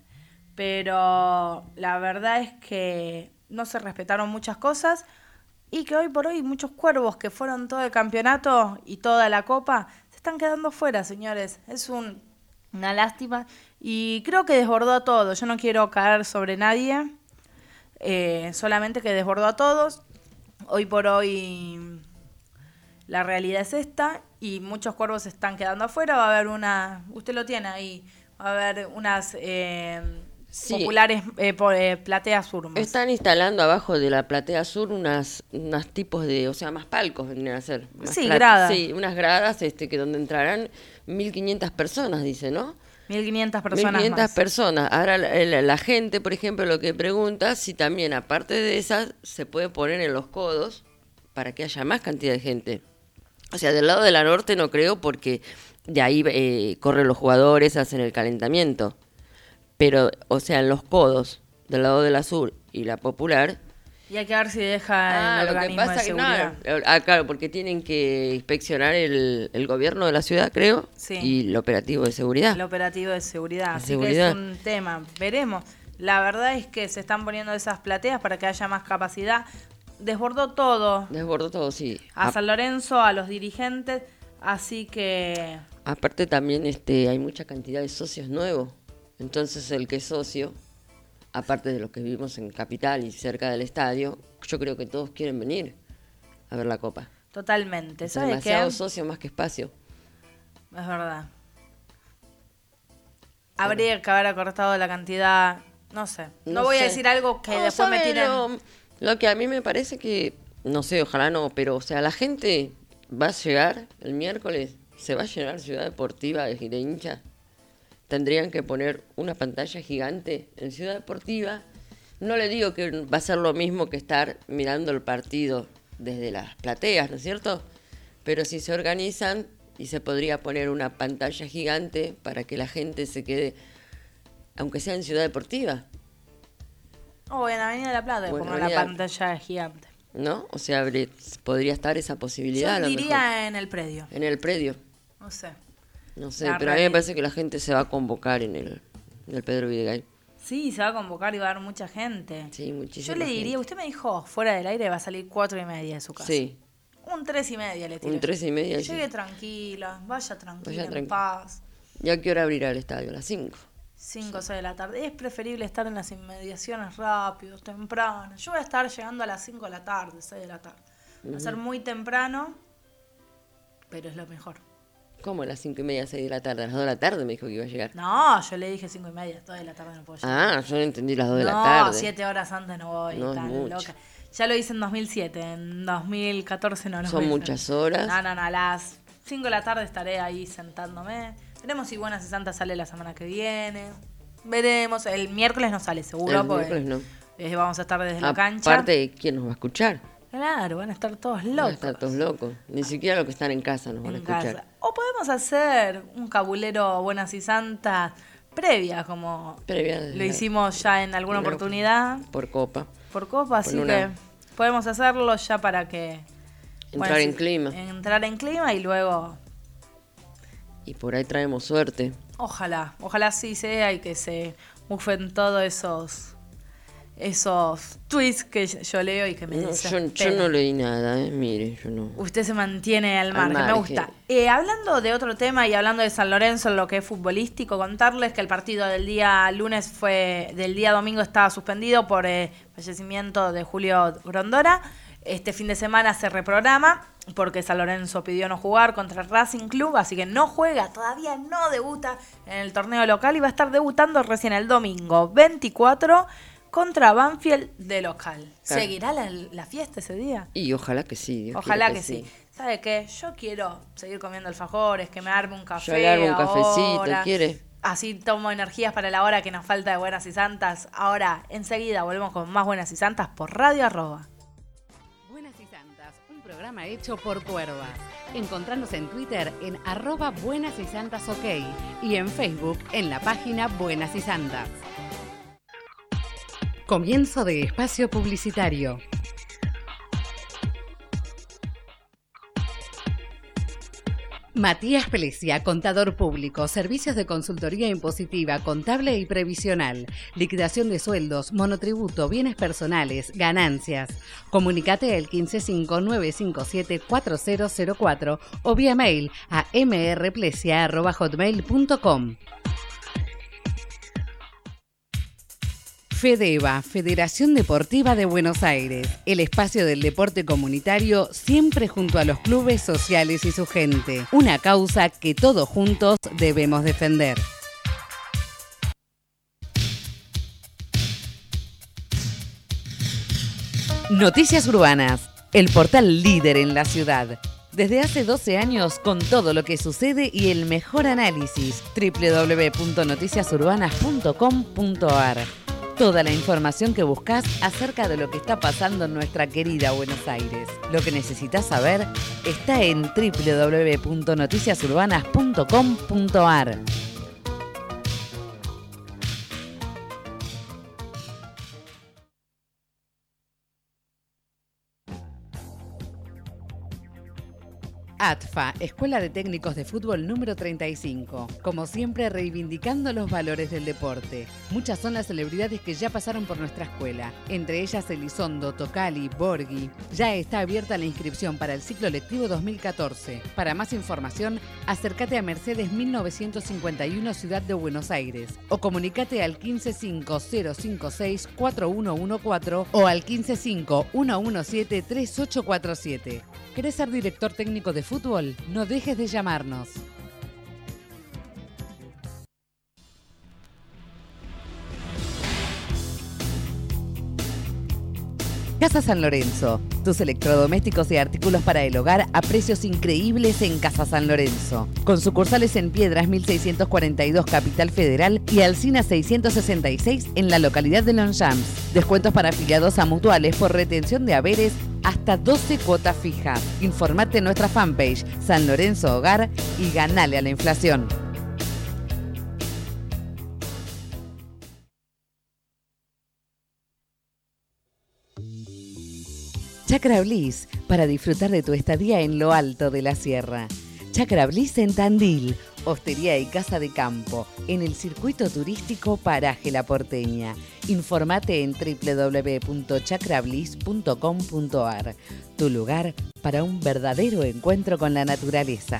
Pero la verdad es que no se respetaron muchas cosas y que hoy por hoy muchos cuervos que fueron todo el campeonato y toda la copa se están quedando fuera, señores. Es un, una lástima y creo que desbordó a todos. Yo no quiero caer sobre nadie, eh, solamente que desbordó a todos. Hoy por hoy la realidad es esta y muchos cuervos se están quedando afuera. Va a haber una, usted lo tiene ahí, va a haber unas eh, sí. populares eh, por, eh, plateas sur. Más. Están instalando abajo de la platea sur unas, unas tipos de, o sea, más palcos vendrían a ser. Más sí, plat- gradas. Sí, unas gradas este, que donde entrarán mil quinientas personas, dice, ¿no? mil quinientas personas mil quinientas más. personas. Ahora la, la, la gente, por ejemplo, lo que pregunta si también, aparte de esas, se puede poner en los codos para que haya más cantidad de gente. O sea, del lado de la norte no creo porque de ahí eh, corren los jugadores, hacen el calentamiento. Pero, o sea, en los codos, del lado de la sur y la popular... Y hay que ver si deja Ah, el lo que organismo pasa de que seguridad. no, ah, claro, porque tienen que inspeccionar el, el gobierno de la ciudad, creo, Sí. y el operativo de seguridad. El operativo de seguridad. La Así seguridad. que es un tema. Veremos. La verdad es que se están poniendo esas plateas para que haya más capacidad. Desbordó todo. Desbordó todo, sí. A A- San Lorenzo, a los dirigentes. Así que... aparte también este hay mucha cantidad de socios nuevos. Entonces el que es socio, aparte de los que vivimos en Capital y cerca del estadio, yo creo que todos quieren venir a ver la Copa. Totalmente. Es ¿Sabes qué? demasiado socio más que espacio. Es verdad. Habría que haber acortado la cantidad... No sé. No, No voy a sé. decir algo que No, después me ¿sabe tiren... Lo, lo que a mí me parece que, no sé, ojalá no, pero o sea, la gente va a llegar el miércoles, se va a llenar Ciudad Deportiva de, de hinchas. Tendrían que poner una pantalla gigante en Ciudad Deportiva. No le digo que va a ser lo mismo que estar mirando el partido desde las plateas, ¿no es cierto? Pero si se organizan y se podría poner una pantalla gigante para que la gente se quede, aunque sea en Ciudad Deportiva, O en Avenida de la Plata, Bueno, como una Avenida- pantalla gigante. ¿no? O sea, habría- podría estar esa posibilidad. Yo a lo diría mejor. en el predio. En el predio, No sé. no sé, La pero a mí me realidad. parece que la gente se va a convocar en el, en el Pedro Videgaray. Sí, se va a convocar y va a haber mucha gente. Sí, muchísima Yo le diría, gente. usted me dijo, fuera del aire va a salir cuatro y media de su casa. Sí, Un tres y media le tiro. un tres y media. Llegue sí. tranquila, vaya tranquila, Vaya en tranqui- paz. ¿Y a qué hora abrirá el estadio? A las cinco. cinco o seis de la tarde. Es preferible estar en las inmediaciones rápido, temprano. Yo voy a estar llegando a las cinco de la tarde, seis de la tarde. Va a ser muy temprano, pero es lo mejor. ¿Cómo a las cinco y media, seis de la tarde? A las dos de la tarde me dijo que iba a llegar. No, yo le dije cinco y media, dos de la tarde no puedo llegar. Ah, yo no entendí las dos de no, la tarde. siete horas antes no voy, No es tan mucho. loca. Ya lo hice en dos mil siete, en dos mil catorce no lo Son hice. muchas horas. No, no, no, a las cinco de la tarde estaré ahí sentándome. Veremos si Buenas y Santas sale la semana que viene. Veremos, el miércoles no sale seguro, El porque miércoles no. eh, vamos a estar desde la cancha. Aparte, ¿quién nos va a escuchar? Claro, van a estar todos Van a locos. estar todos locos. Ni siquiera los que están en casa nos van a en escuchar. casa. O podemos hacer un cabulero Buenas y Santas previa, como Previa de lo la- hicimos ya en alguna una- oportunidad Por copa. por Copa, así Con una- que podemos hacerlo ya para que... Entrar bueno, en sí, clima. Entrar en clima y luego, Y por ahí traemos suerte. ojalá, ojalá sí sea y que se bufen todos esos esos tweets que yo leo y que me No, yo, desesperan. yo no leí nada, ¿eh? Mire, yo no. Usted se mantiene al Al margen, me margen. gusta. Eh, hablando de otro tema y hablando de San Lorenzo en lo que es futbolístico, contarles que el partido del día lunes fue, del día domingo estaba suspendido por eh, fallecimiento de Julio Grondona. Este fin de semana se reprograma porque San Lorenzo pidió no jugar contra el Racing Club, así que no juega, todavía no debuta en el torneo local y va a estar debutando recién el domingo veinticuatro contra Banfield de local. Claro. ¿Seguirá la, la fiesta ese día? Y ojalá que sí. Dios Ojalá quiera que, sí. ¿Sabe qué? Yo quiero seguir comiendo alfajores, que me arme un café. Yo le armo un cafecito, ahora. ¿quiere? Así tomo energías para la hora que nos falta de Buenas y Santas. Ahora, enseguida, volvemos con más Buenas y Santas por Radio Arroba. Buenas y Santas, un programa hecho por cuervas. Encontranos en Twitter en arroba Buenas y Santas OK y en Facebook en la página Buenas y Santas. Comienzo de espacio publicitario. Matías Plesia, contador público, servicios de consultoría impositiva, contable y previsional, liquidación de sueldos, monotributo, bienes personales, ganancias. Comunicate al quince cinco nueve cinco siete cuatro cero cero cuatro o vía mail a m r plesia arroba hotmail punto com. FEDEVA, Federación Deportiva de Buenos Aires, el espacio del deporte comunitario siempre junto a los clubes sociales y su gente. Una causa que todos juntos debemos defender. Noticias Urbanas, el portal líder en la ciudad. Desde hace doce años con todo lo que sucede y el mejor análisis. doble u doble u doble u punto noticias urbanas punto com punto a r. Toda la información que buscas acerca de lo que está pasando en nuestra querida Buenos Aires. Lo que necesitas saber está en doble u doble u doble u punto noticias urbanas punto com punto a r. ATFA, Escuela de Técnicos de Fútbol número treinta y cinco. Como siempre, reivindicando los valores del deporte. Muchas son las celebridades que ya pasaron por nuestra escuela. Entre ellas Elizondo, Tocali, Borghi. Ya está abierta la inscripción para el ciclo lectivo dos mil catorce. Para más información, acércate a Mercedes mil novecientos cincuenta y uno, Ciudad de Buenos Aires. O comunícate al quince cinco cero cinco seis cuatro uno uno cuatro o al quince cinco uno uno siete tres ocho cuatro siete. ¿Querés ser director técnico de fútbol? No dejes de llamarnos. Casa San Lorenzo. Tus electrodomésticos y artículos para el hogar a precios increíbles en Casa San Lorenzo. Con sucursales en Piedras mil seiscientos cuarenta y dos Capital Federal y Alsina seiscientos sesenta y seis en la localidad de Longchamps. Descuentos para afiliados a mutuales por retención de haberes hasta doce cuotas fijas. Informate en nuestra fanpage San Lorenzo Hogar y ganale a la inflación. Chacra Bliss, para disfrutar de tu estadía en lo alto de la sierra. Chacra Bliss en Tandil, hostería y casa de campo, en el circuito turístico Paraje La Porteña. Informate en doble u doble u doble u punto chacra bliss punto com punto a r, tu lugar para un verdadero encuentro con la naturaleza.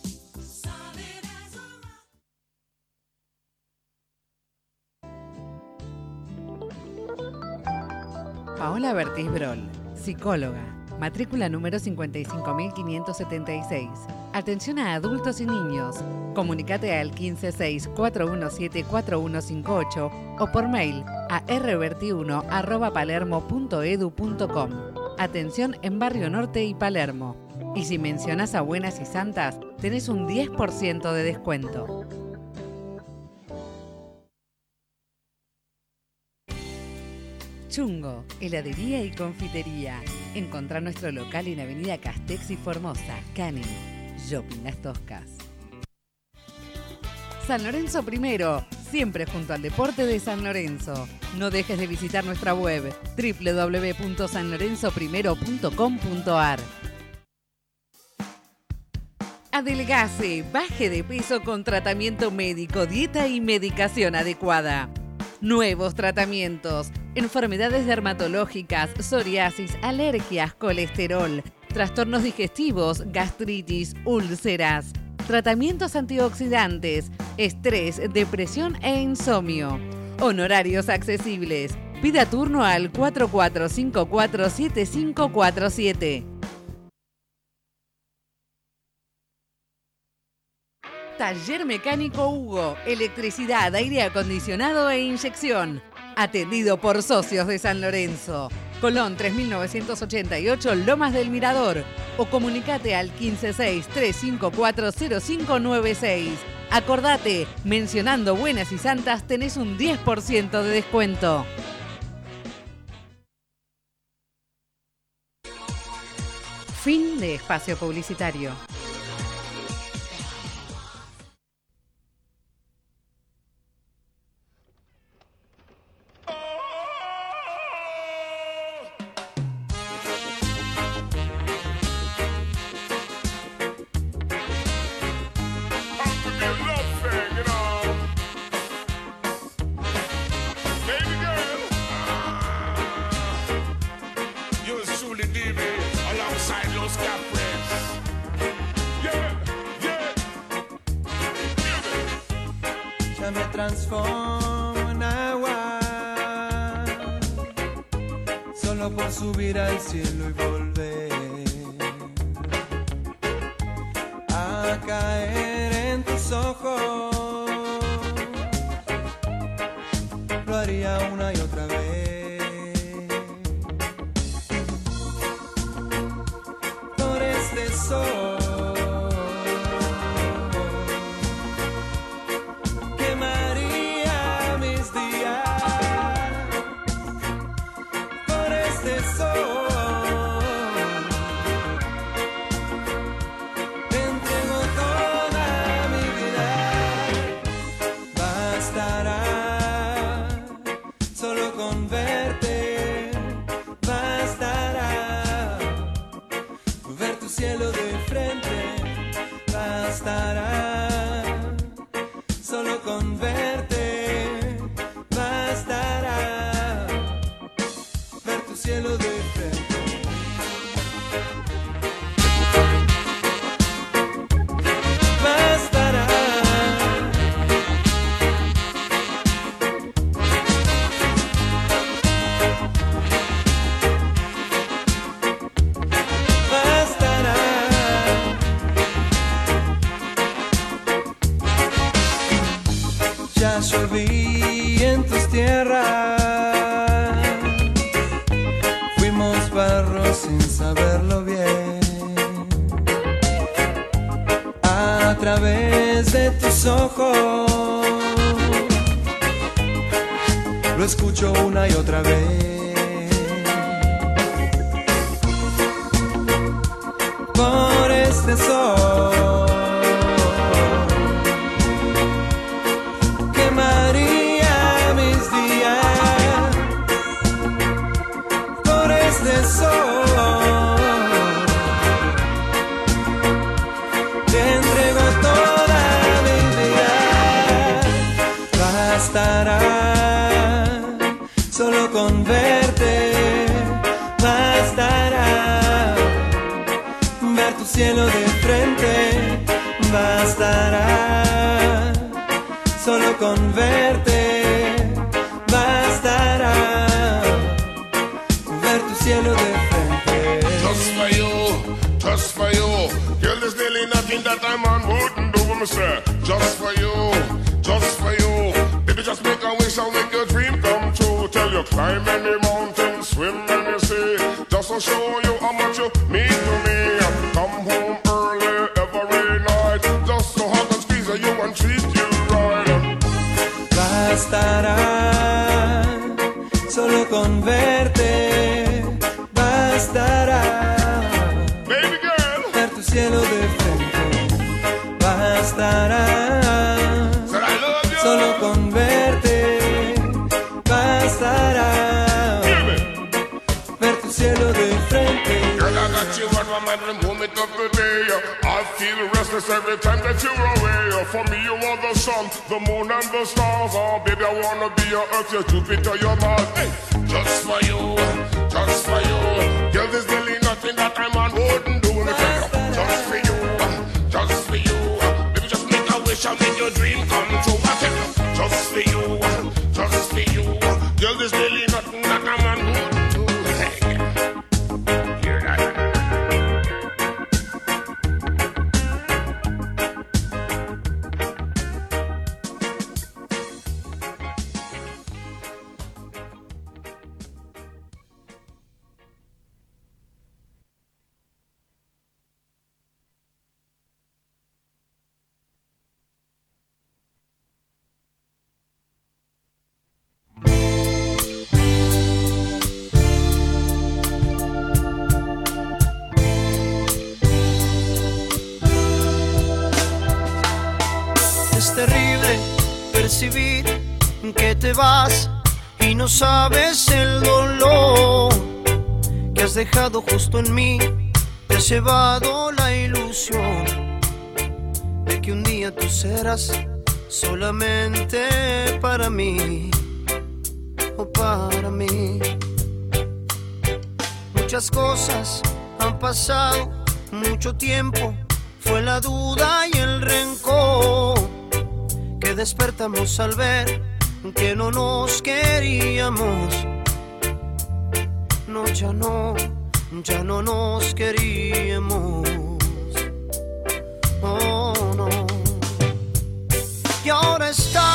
Paola Bertis Brol, psicóloga. Matrícula número cincuenta y cinco mil quinientos setenta y seis. Atención a adultos y niños. Comunicate al quince seis cuatro uno siete cuatro uno cinco ocho o por mail a r berti uno arroba palermo punto edu punto com. Atención en Barrio Norte y Palermo. Y si mencionás a Buenas y Santas, tenés un diez por ciento de descuento. Chungo, heladería y confitería. Encontrá nuestro local en Avenida Castex y Formosa, Canning, Shopping Las Toscas. San Lorenzo Primero, siempre junto al deporte de San Lorenzo. No dejes de visitar nuestra web doble u doble u doble u punto san lorenzo primero punto com punto a r. Adelgace, baje de peso con tratamiento médico, dieta y medicación adecuada. Nuevos tratamientos, enfermedades dermatológicas, psoriasis, alergias, colesterol, trastornos digestivos, gastritis, úlceras, tratamientos antioxidantes, estrés, depresión e insomnio. Honorarios accesibles. Pida turno al cuatro cuatro cinco cuatro siete cinco cuatro siete. Taller Mecánico Hugo, electricidad, aire acondicionado e inyección. Atendido por socios de San Lorenzo. Colón tres mil novecientos ochenta y ocho, Lomas del Mirador. O comunicate al quince seis tres cinco cuatro cero cinco nueve seis. Acordate, mencionando Buenas y Santas tenés un diez por ciento de descuento. Fin de espacio publicitario. transformo en agua. por subir al cielo y volver a caer en tus ojos. Lo haría una y otra vez por este sol. Solo con verte bastará ver tu cielo de frente. Bastará ya lloví en tus tierras, fuimos barro sin saberlo bien. A través de tus ojos lo escucho una y otra vez. Por este sol solo con verte bastará ver tu cielo de frente. Bastará solo con verte bastará ver tu cielo de frente. Just for you, just for you, girl, there's nearly nothing that a man wouldn't do for me, sir. Just for you, just for you. Just make a wish and make your dream come true. Tell you climb any mountain, swim any sea, just to show you how much you mean to me. Come home early every night, just to hug and squeeze you and treat you right. Bastará solo con verte, bastará baby girl ver tu cielo de frente. Bastará solo con verte bastará ver tu cielo de frente. Girl, I got you on my mind from the moment of the day. I feel restless every time that you're away. For me, you are the sun, the moon, and the stars. Oh, baby, I wanna be your earth, your Jupiter, your Mars. Hey, just for you, just for you. Girl, there's really nothing that a man wouldn't do. Just for you, just for you. Baby, just make a wish and make your dream come true. Just for you, just for you. Girl, there's really nothing that a man wouldn't do. Hear that? Percibir que te vas y no sabes el dolor que has dejado justo en mí. Te has llevado la ilusión de que un día tú serás solamente para mí o para mí. Muchas cosas han pasado, mucho tiempo, fue la duda y el rencor que despertamos al ver que no nos queríamos. No ya no, ya no nos queríamos. Oh, no. Y ahora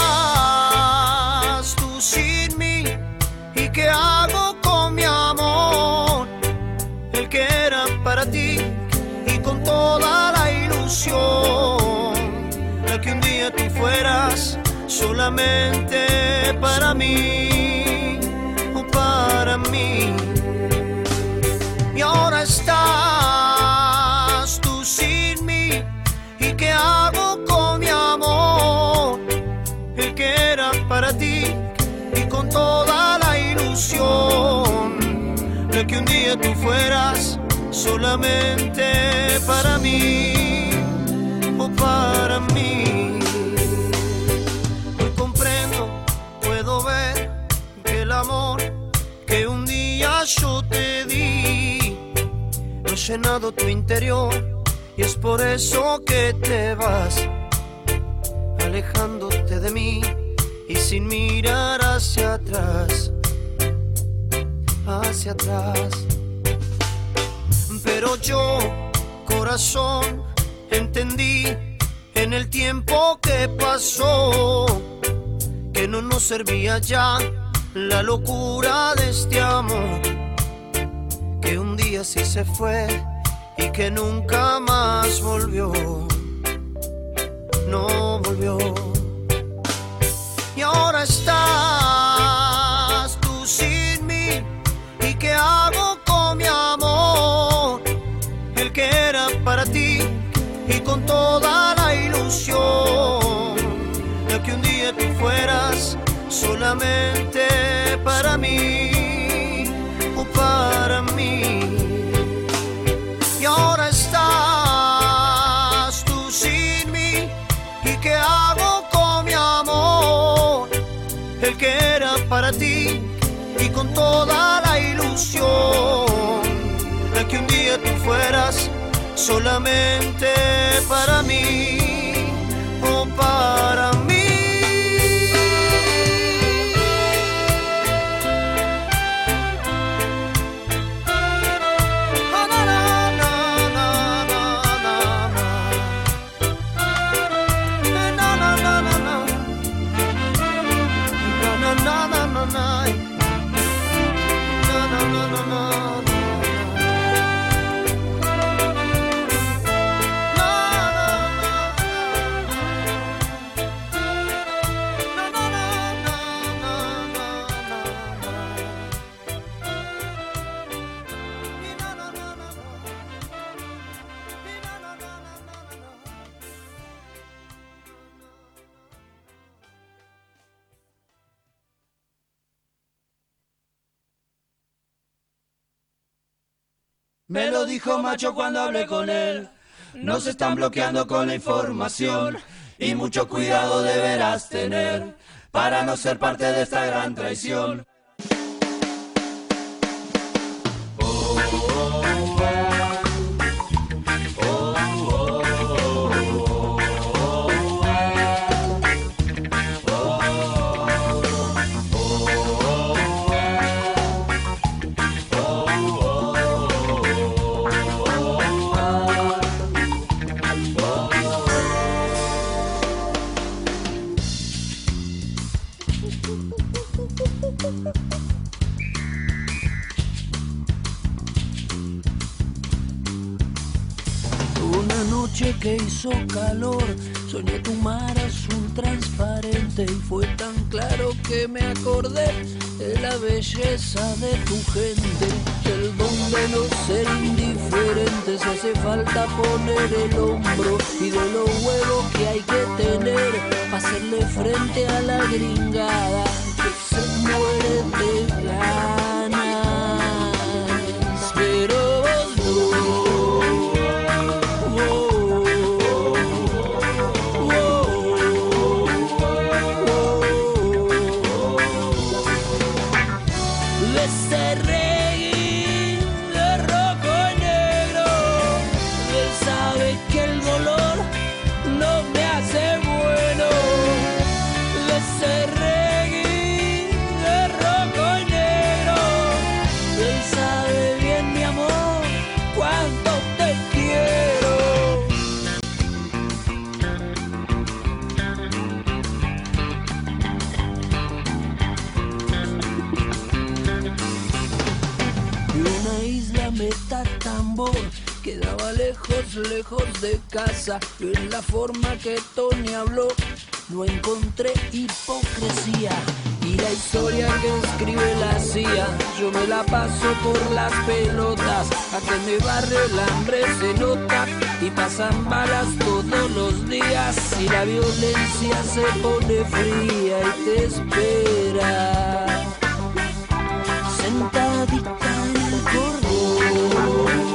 estás tú sin mí. ¿Y qué hago con mi amor? El que era para ti y con toda la ilusión, la que un día tú fueras solamente para mí, o para mí. Y ahora estás tú sin mí. ¿Y qué hago con mi amor? El que era para ti y con toda la ilusión, la que un día tú fueras solamente para mí, o para mí. Hoy comprendo, puedo ver que el amor que un día yo te di no ha llenado tu interior, y es por eso que te vas alejándote de mí y sin mirar hacia atrás, hacia atrás. Pero yo, corazón, entendí en el tiempo que pasó que no nos servía ya la locura de este amor, que un día sí se fue y que nunca más volvió, no volvió. Y ahora estás tú sin mí. ¿Y qué hago con mi amor? El que era para ti y con toda la ilusión, la que un día tú fueras solamente para mí, o para mí. Y ahora estás tú sin mí. ¿Y qué hago con mi amor? El que era para ti y con toda la ilusión, la que un día tú fueras solamente para mí, o para mí. Me lo dijo Macho cuando hablé con él. Nos están bloqueando con la información y mucho cuidado deberás tener para no ser parte de esta gran traición. Una noche que hizo calor, soñé tu mar azul transparente y fue tan claro que me acordé de la belleza de tu gente, del don de no ser indiferentes. Hace falta poner el hombro y de los huevos que hay que tener para hacerle frente a la gringada que se muere de ganas, pero vos no. Ese reggae de rojo y negro de una isla metatambor. Quedaba lejos, lejos de casa. En la forma que Tony habló no encontré hipocresía. Y la historia que escribe la C I A, yo me la paso por las pelotas. Acá en mi barrio el hambre se nota y pasan balas todos los días. Y la violencia se pone fría y te espera sentadita en el cordón.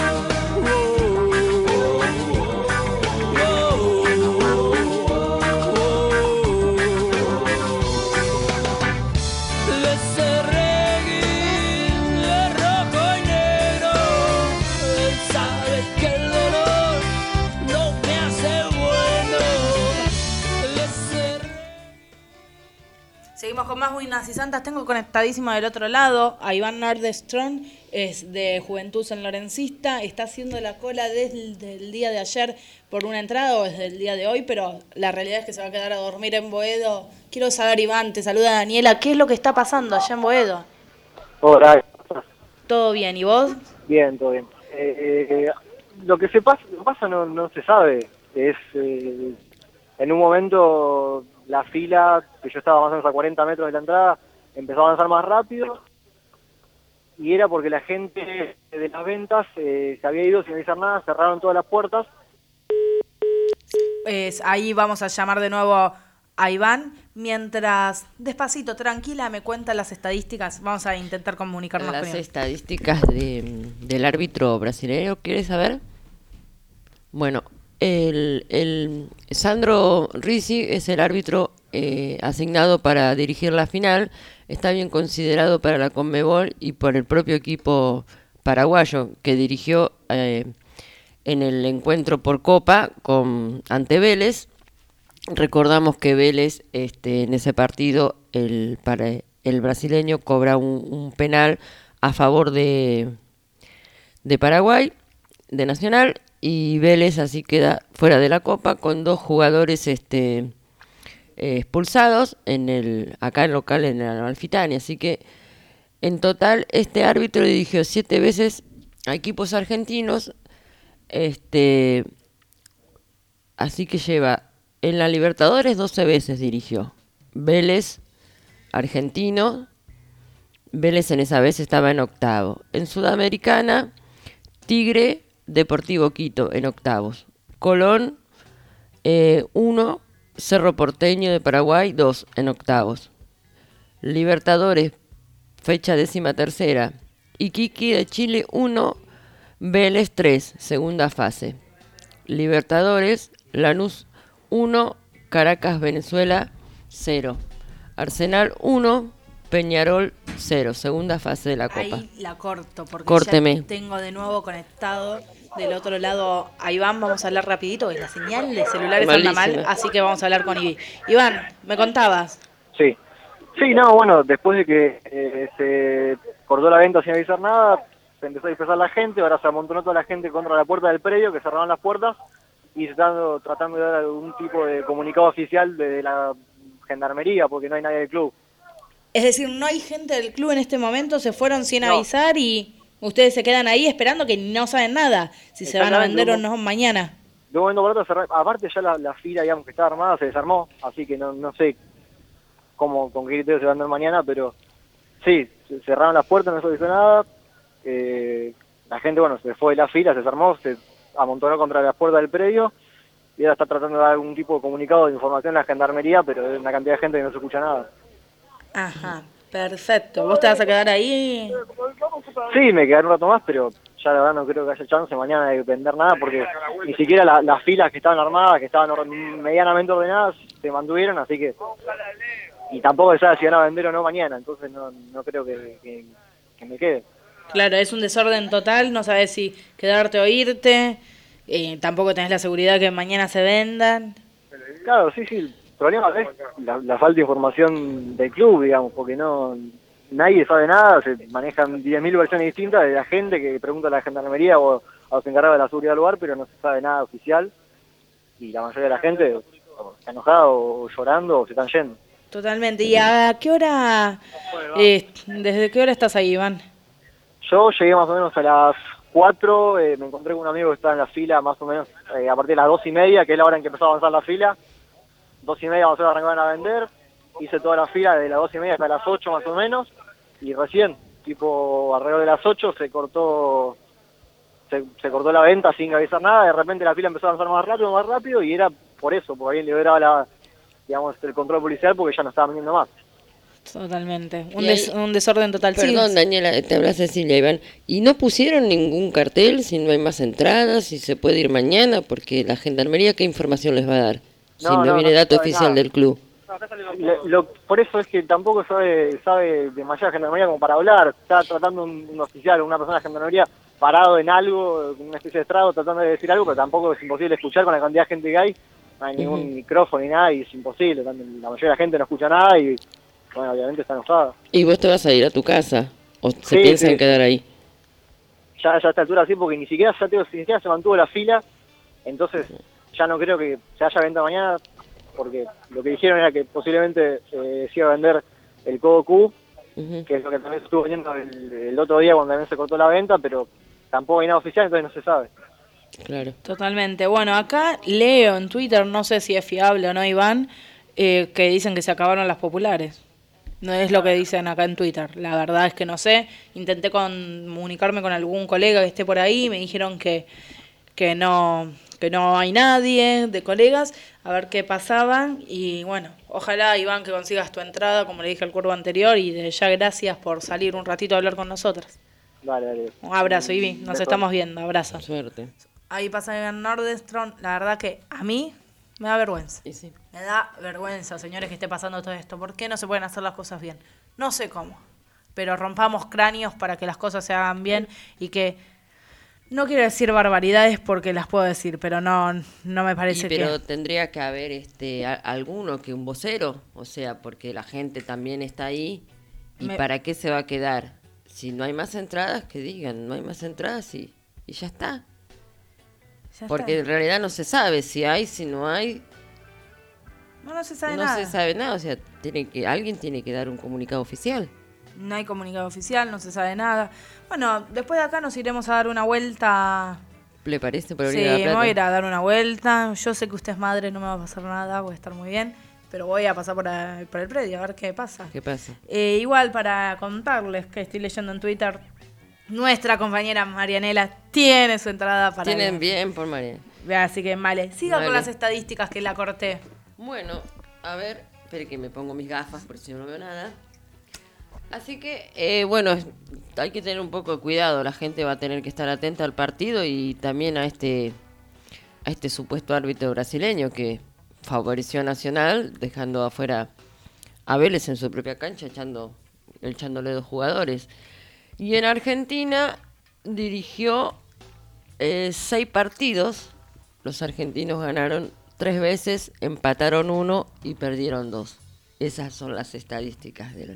Seguimos con más Buenas y Santas. Tengo conectadísimo del otro lado a Iván Nardström, es de Juventud Sanlorencista. Está haciendo la cola desde el día de ayer por una entrada o desde el día de hoy, pero la realidad es que se va a quedar a dormir en Boedo. Quiero saber, Iván, te saluda Daniela, ¿qué es lo que está pasando allá en Boedo? Hola. ¿Todo bien? ¿Y vos? Bien, todo bien. Eh, eh, lo que se pasa, lo que pasa no, no se sabe. Es eh, en un momento la fila, que yo estaba más o menos a cuarenta metros de la entrada, empezó a avanzar más rápido y era porque la gente de las ventas eh, se había ido sin avisar nada, cerraron todas las puertas. Pues ahí vamos a llamar de nuevo a Iván. Mientras, despacito, tranquila, me cuenta las estadísticas. Vamos a intentar comunicarnos las con él. Las estadísticas de, del árbitro brasileño, ¿quieres saber? Bueno, el, el Sandro Ricci es el árbitro eh, asignado para dirigir la final. Está bien considerado para la Conmebol y por el propio equipo paraguayo que dirigió eh, en el encuentro por Copa con ante Vélez. Recordamos que Vélez este, en ese partido el, para el brasileño cobra un, un penal a favor de, de Paraguay, de Nacional, y Vélez así queda fuera de la Copa con dos jugadores este, eh, expulsados en el acá en local en el Amalfitani. Así que en total este árbitro dirigió siete veces a equipos argentinos, este, así que lleva en la Libertadores doce veces dirigió. Vélez, argentino, Vélez en esa vez estaba en octavo. En Sudamericana, Tigre, Deportivo Quito en octavos. Colón, eh, uno, Cerro Porteño de Paraguay, dos en octavos. Libertadores, fecha décima tercera. Iquique de Chile, uno, Vélez, tres, segunda fase. Libertadores, Lanús, uno, Caracas, Venezuela, cero. Arsenal, uno, Peñarol, cero. Segunda fase de la Copa. Ahí la corto, porque Córteme. ya tengo de nuevo conectado del otro lado a Iván. Vamos a hablar rapidito, porque la señal de celulares anda mal, así que vamos a hablar con Iván. Iván, ¿me contabas? Sí. Sí, no, bueno, después de que eh, se cortó la venta sin avisar nada, se empezó a dispersar la gente, ahora se amontonó toda la gente contra la puerta del predio, que cerraron las puertas, y tratando, tratando de dar algún tipo de comunicado oficial de, de la gendarmería, porque no hay nadie del club. Es decir, no hay gente del club en este momento, se fueron sin No. avisar y ustedes se quedan ahí esperando que no saben nada, si se van a vender o no mañana. De un momento para otro, cerrar- aparte ya la, la fila, digamos, que estaba armada, se desarmó, así que no, no sé cómo, con qué criterio se va a vender mañana, pero sí, se- cerraron las puertas, no se hizo nada, eh, la gente, bueno, se fue de la fila, se desarmó, se amontonó contra las puertas del predio, y ahora está tratando de dar algún tipo de comunicado de información a la gendarmería, pero hay una cantidad de gente que no se escucha nada. Ajá, perfecto. ¿Vos te vas a quedar ahí? Sí, me quedaré un rato más, pero ya la verdad no creo que haya chance mañana de vender nada, porque ni siquiera la- las filas que estaban armadas, que estaban or- medianamente ordenadas, se mantuvieron, así que... Y tampoco se sabe si van a vender o no mañana, entonces no, no creo que, que, que me quede. Claro, es un desorden total, no sabes si quedarte o irte, eh, tampoco tenés la seguridad que mañana se vendan. Claro, sí, sí, el problema es la, la falta de información del club, digamos, porque no nadie sabe nada, se manejan diez mil versiones distintas de la gente que pregunta a la gendarmería o a los encargados de la seguridad del lugar, pero no se sabe nada oficial, y la mayoría de la gente o está enojada o llorando o se están yendo. Totalmente. ¿Y a qué hora, eh, desde qué hora estás ahí, Iván? yo llegué más o menos a las cuatro, eh, me encontré con un amigo que estaba en la fila más o menos eh, a partir de las dos y media, que es la hora en que empezó a avanzar la fila. Dos y media más o menos arrancaban a vender, hice toda la fila desde las dos y media hasta las ocho más o menos, y recién, tipo alrededor de las ocho, se cortó se, se cortó la venta sin avisar nada. De repente la fila empezó a avanzar más rápido, más rápido, y era por eso, porque alguien liberaba la, digamos, el control policial porque ya no estaba vendiendo más. Totalmente. Un, Y des- ahí- un desorden total. Perdón, Sí. Daniela, te habla Cecilia, Iván. ¿Y no pusieron ningún cartel si no hay más entradas, si se puede ir mañana? Porque la gendarmería, ¿qué información les va a dar? Si No, no, no, viene no se dato sabe oficial nada. del club. Lo- lo- por eso es que tampoco sabe, sabe demasiada gendarmería como para hablar. Está tratando un, un oficial o una persona de gendarmería parado en algo, una especie de estrado, tratando de decir algo, pero tampoco es imposible escuchar con la cantidad de gente que hay. No hay ningún Ujú. micrófono ni nada, y es imposible. También la mayoría de la gente no escucha nada y, bueno, obviamente está enojada. ¿Y vos te vas a ir a tu casa? ¿O se Sí, piensan sí. quedar ahí? Ya, ya a esta altura sí, porque ni siquiera, ya te digo, ni siquiera se mantuvo la fila, entonces ya no creo que se haya venta mañana, porque lo que dijeron era que posiblemente eh, se iba a vender el Codo Q, Ujú. que es lo que también se estuvo vendiendo el, el otro día cuando también se cortó la venta, pero tampoco hay nada oficial, entonces no se sabe. Claro. Totalmente. Bueno, acá leo en Twitter, no sé si es fiable o no, Iván, eh, que dicen que se acabaron las populares. No es lo que dicen acá en Twitter. La verdad es que no sé. Intenté comunicarme con algún colega que esté por ahí. Me dijeron que, que, no, que no hay nadie de colegas. A ver qué pasaba. Y bueno, ojalá, Iván, que consigas tu entrada, como le dije al curvo anterior. Y de ya gracias por salir un ratito a hablar con nosotras. Dale, dale. Un abrazo, Ivy. Nos Beso. estamos viendo. Abrazo. Suerte. Ahí pasa Iván Nordestrom. La verdad que a mí me da vergüenza. Y sí. Me da vergüenza, señores, que esté pasando todo esto. ¿Por qué no se pueden hacer las cosas bien? No sé cómo. Pero rompamos cráneos para que las cosas se hagan bien y que... No quiero decir barbaridades porque las puedo decir, pero no, no me Y parece pero que... tendría que haber este a- alguno que un vocero, o sea, porque la gente también está ahí. ¿Y Me- para qué se va a quedar? Si no hay más entradas, que digan, no hay más entradas y, y ya está. Ya Porque en está. realidad no se sabe si hay, si no hay, No, no se sabe no nada. se sabe nada. O sea, tiene que alguien tiene que dar un comunicado oficial. No hay comunicado oficial, no se sabe nada. Bueno, después de acá nos iremos a dar una vuelta. ¿Le parece por Sí, venir a La me Plata? voy a ir a dar una vuelta. Yo sé que usted es madre, no me va a pasar nada, voy a estar muy bien. Pero voy a pasar por, a- por el predio a ver qué pasa. ¿Qué pasa? Eh, igual para contarles que estoy leyendo en Twitter, nuestra compañera Marianela tiene su entrada para... Tienen el- bien por María. Así que vale, siga con Vale. las estadísticas que la corté. Bueno, a ver, espere que me pongo mis gafas por si no veo nada. Así que, eh, bueno, es- hay que tener un poco de cuidado. La gente va a tener que estar atenta al partido y también a este, a este supuesto árbitro brasileño que favoreció a Nacional, dejando afuera a Vélez en su propia cancha, echando, echándole dos jugadores. Y en Argentina dirigió eh, seis partidos. Los argentinos ganaron tres veces, empataron uno y perdieron dos. Esas son las estadísticas del,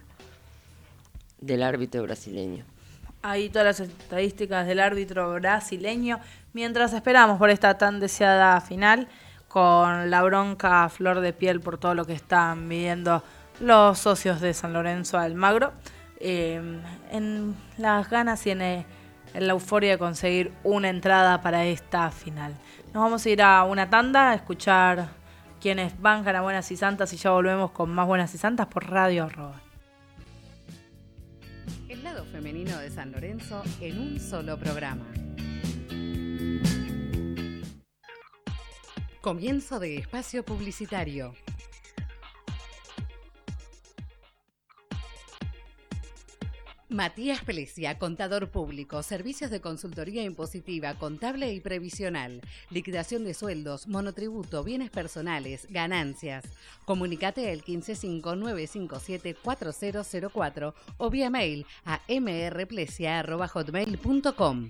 del árbitro brasileño. Ahí todas las estadísticas del árbitro brasileño. Mientras esperamos por esta tan deseada final, con la bronca a flor de piel por todo lo que están viviendo los socios de San Lorenzo Almagro, eh, en las ganas y en, eh, en la euforia de conseguir una entrada para esta final. Nos vamos a ir a una tanda a escuchar quienes bancan a Buenas y Santas y ya volvemos con más Buenas y Santas por Radio Arroba. El lado femenino de San Lorenzo en un solo programa. Comienzo de espacio publicitario. Matías Plesia, contador público, servicios de consultoría impositiva, contable y previsional, liquidación de sueldos, monotributo, bienes personales, ganancias. Comunicate al quince cinco nueve cinco siete cuatro cero cero cuatro o vía mail a m r plesia arroba hotmail punto com.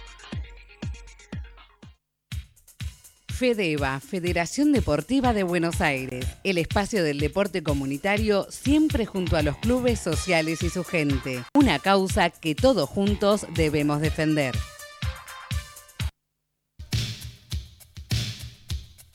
FEDEVA, Federación Deportiva de Buenos Aires, el espacio del deporte comunitario siempre junto a los clubes sociales y su gente. Una causa que todos juntos debemos defender.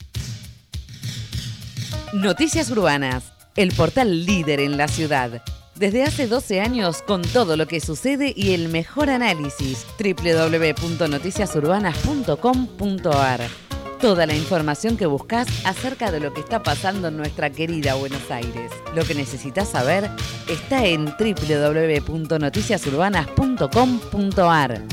Noticias Urbanas, el portal líder en la ciudad. Desde hace doce años con todo lo que sucede y el mejor análisis. doble u doble u doble u punto noticias urbanas punto com punto a r. Toda la información que buscas acerca de lo que está pasando en nuestra querida Buenos Aires. Lo que necesitas saber está en doble u doble u doble u punto noticias urbanas punto com punto a r.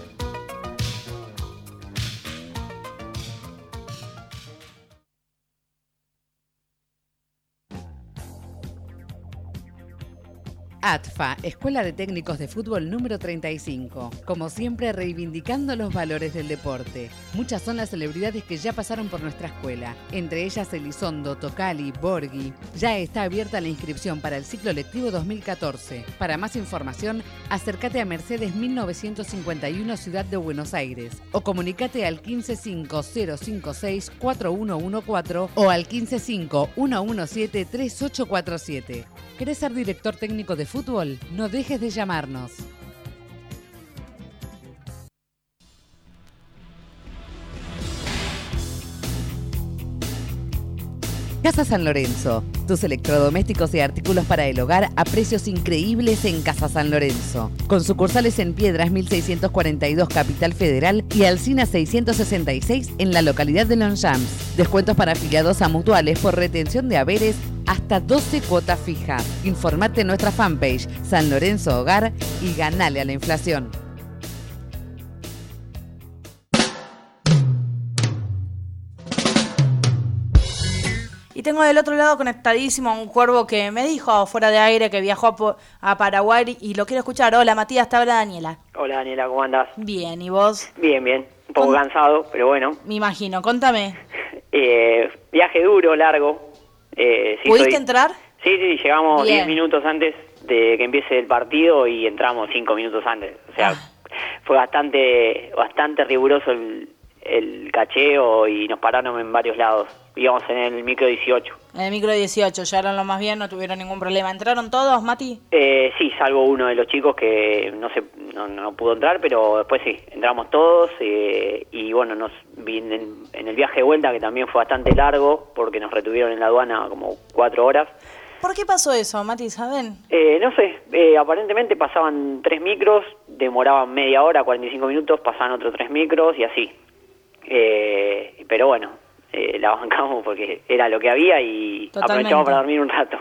A T F A, Escuela de Técnicos de Fútbol número treinta y cinco. Como siempre, reivindicando los valores del deporte. Muchas son las celebridades que ya pasaron por nuestra escuela. Entre ellas Elizondo, Tocali, Borghi. Ya está abierta la inscripción para el ciclo lectivo dos mil catorce. Para más información, acércate a Mercedes mil novecientos cincuenta y uno, Ciudad de Buenos Aires. O comunicate al quince cinco cero cinco seis cuatro uno uno cuatro o al quince cinco uno uno siete tres ocho cuatro siete. ¿Querés ser director técnico de fútbol? No dejes de llamarnos. Casa San Lorenzo. Tus electrodomésticos y artículos para el hogar a precios increíbles en Casa San Lorenzo. Con sucursales en Piedras mil seiscientos cuarenta y dos Capital Federal y Alsina seiscientos sesenta y seis en la localidad de Longchamps. Descuentos para afiliados a mutuales por retención de haberes hasta doce cuotas fijas. Informate en nuestra fanpage San Lorenzo Hogar y ganale a la inflación. Y tengo del otro lado conectadísimo a un cuervo que me dijo fuera de aire que viajó a, po- a Paraguay y lo quiero escuchar. Hola Matías, te habla Daniela. Hola Daniela, ¿cómo andás? Bien, ¿y vos? Bien, bien. Un poco Con- cansado, pero bueno. Me imagino, contame. Eh, viaje duro, largo. Eh, sí, ¿Pudiste soy- entrar? Sí, sí, llegamos Bien. diez minutos antes de que empiece el partido y entramos cinco minutos antes. O sea, Ah. fue bastante bastante riguroso el, el cacheo y nos pararon en varios lados. Íbamos en el micro dieciocho. En el micro dieciocho, llegaron lo más bien, no tuvieron ningún problema. ¿Entraron todos, Mati? Eh, sí, salvo uno de los chicos que no se no, no pudo entrar, pero después sí, entramos todos eh, y bueno, nos en, en el viaje de vuelta, que también fue bastante largo, porque nos retuvieron en la aduana como cuatro horas. ¿Por qué pasó eso, Mati, saben? Eh, no sé, eh, aparentemente pasaban tres micros, demoraban media hora, cuarenta y cinco minutos, pasaban otros tres micros y así. Eh, pero bueno, eh, la bancamos porque era lo que había y Totalmente. aprovechamos para dormir un rato.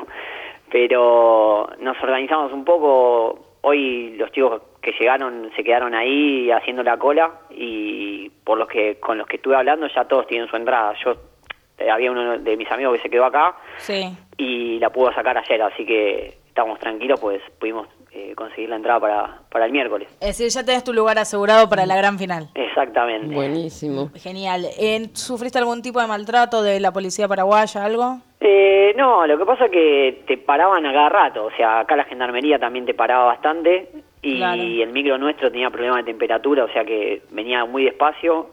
Pero nos organizamos un poco. Hoy los chicos que llegaron se quedaron ahí haciendo la cola y por los que con los que estuve hablando ya todos tienen su entrada. Yo eh, había uno de mis amigos que se quedó acá Sí. y la pudo sacar ayer, así que estamos tranquilos, pues pudimos eh, conseguir la entrada para, para el miércoles. Es decir, ya tenés tu lugar asegurado para la gran final. Exactamente. Buenísimo. Genial. Eh, ¿Sufriste algún tipo de maltrato de la policía paraguaya, algo? Eh, no, lo que pasa es que te paraban a cada rato, o sea, acá la gendarmería también te paraba bastante y Claro. el micro nuestro tenía problemas de temperatura, o sea que venía muy despacio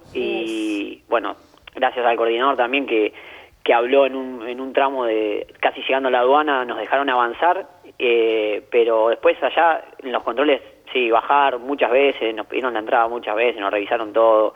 y bueno, gracias al coordinador también que, que habló en un, en un tramo de casi llegando a la aduana, nos dejaron avanzar, eh, pero después allá en los controles, sí, bajar muchas veces, nos pidieron la entrada muchas veces, nos revisaron todo,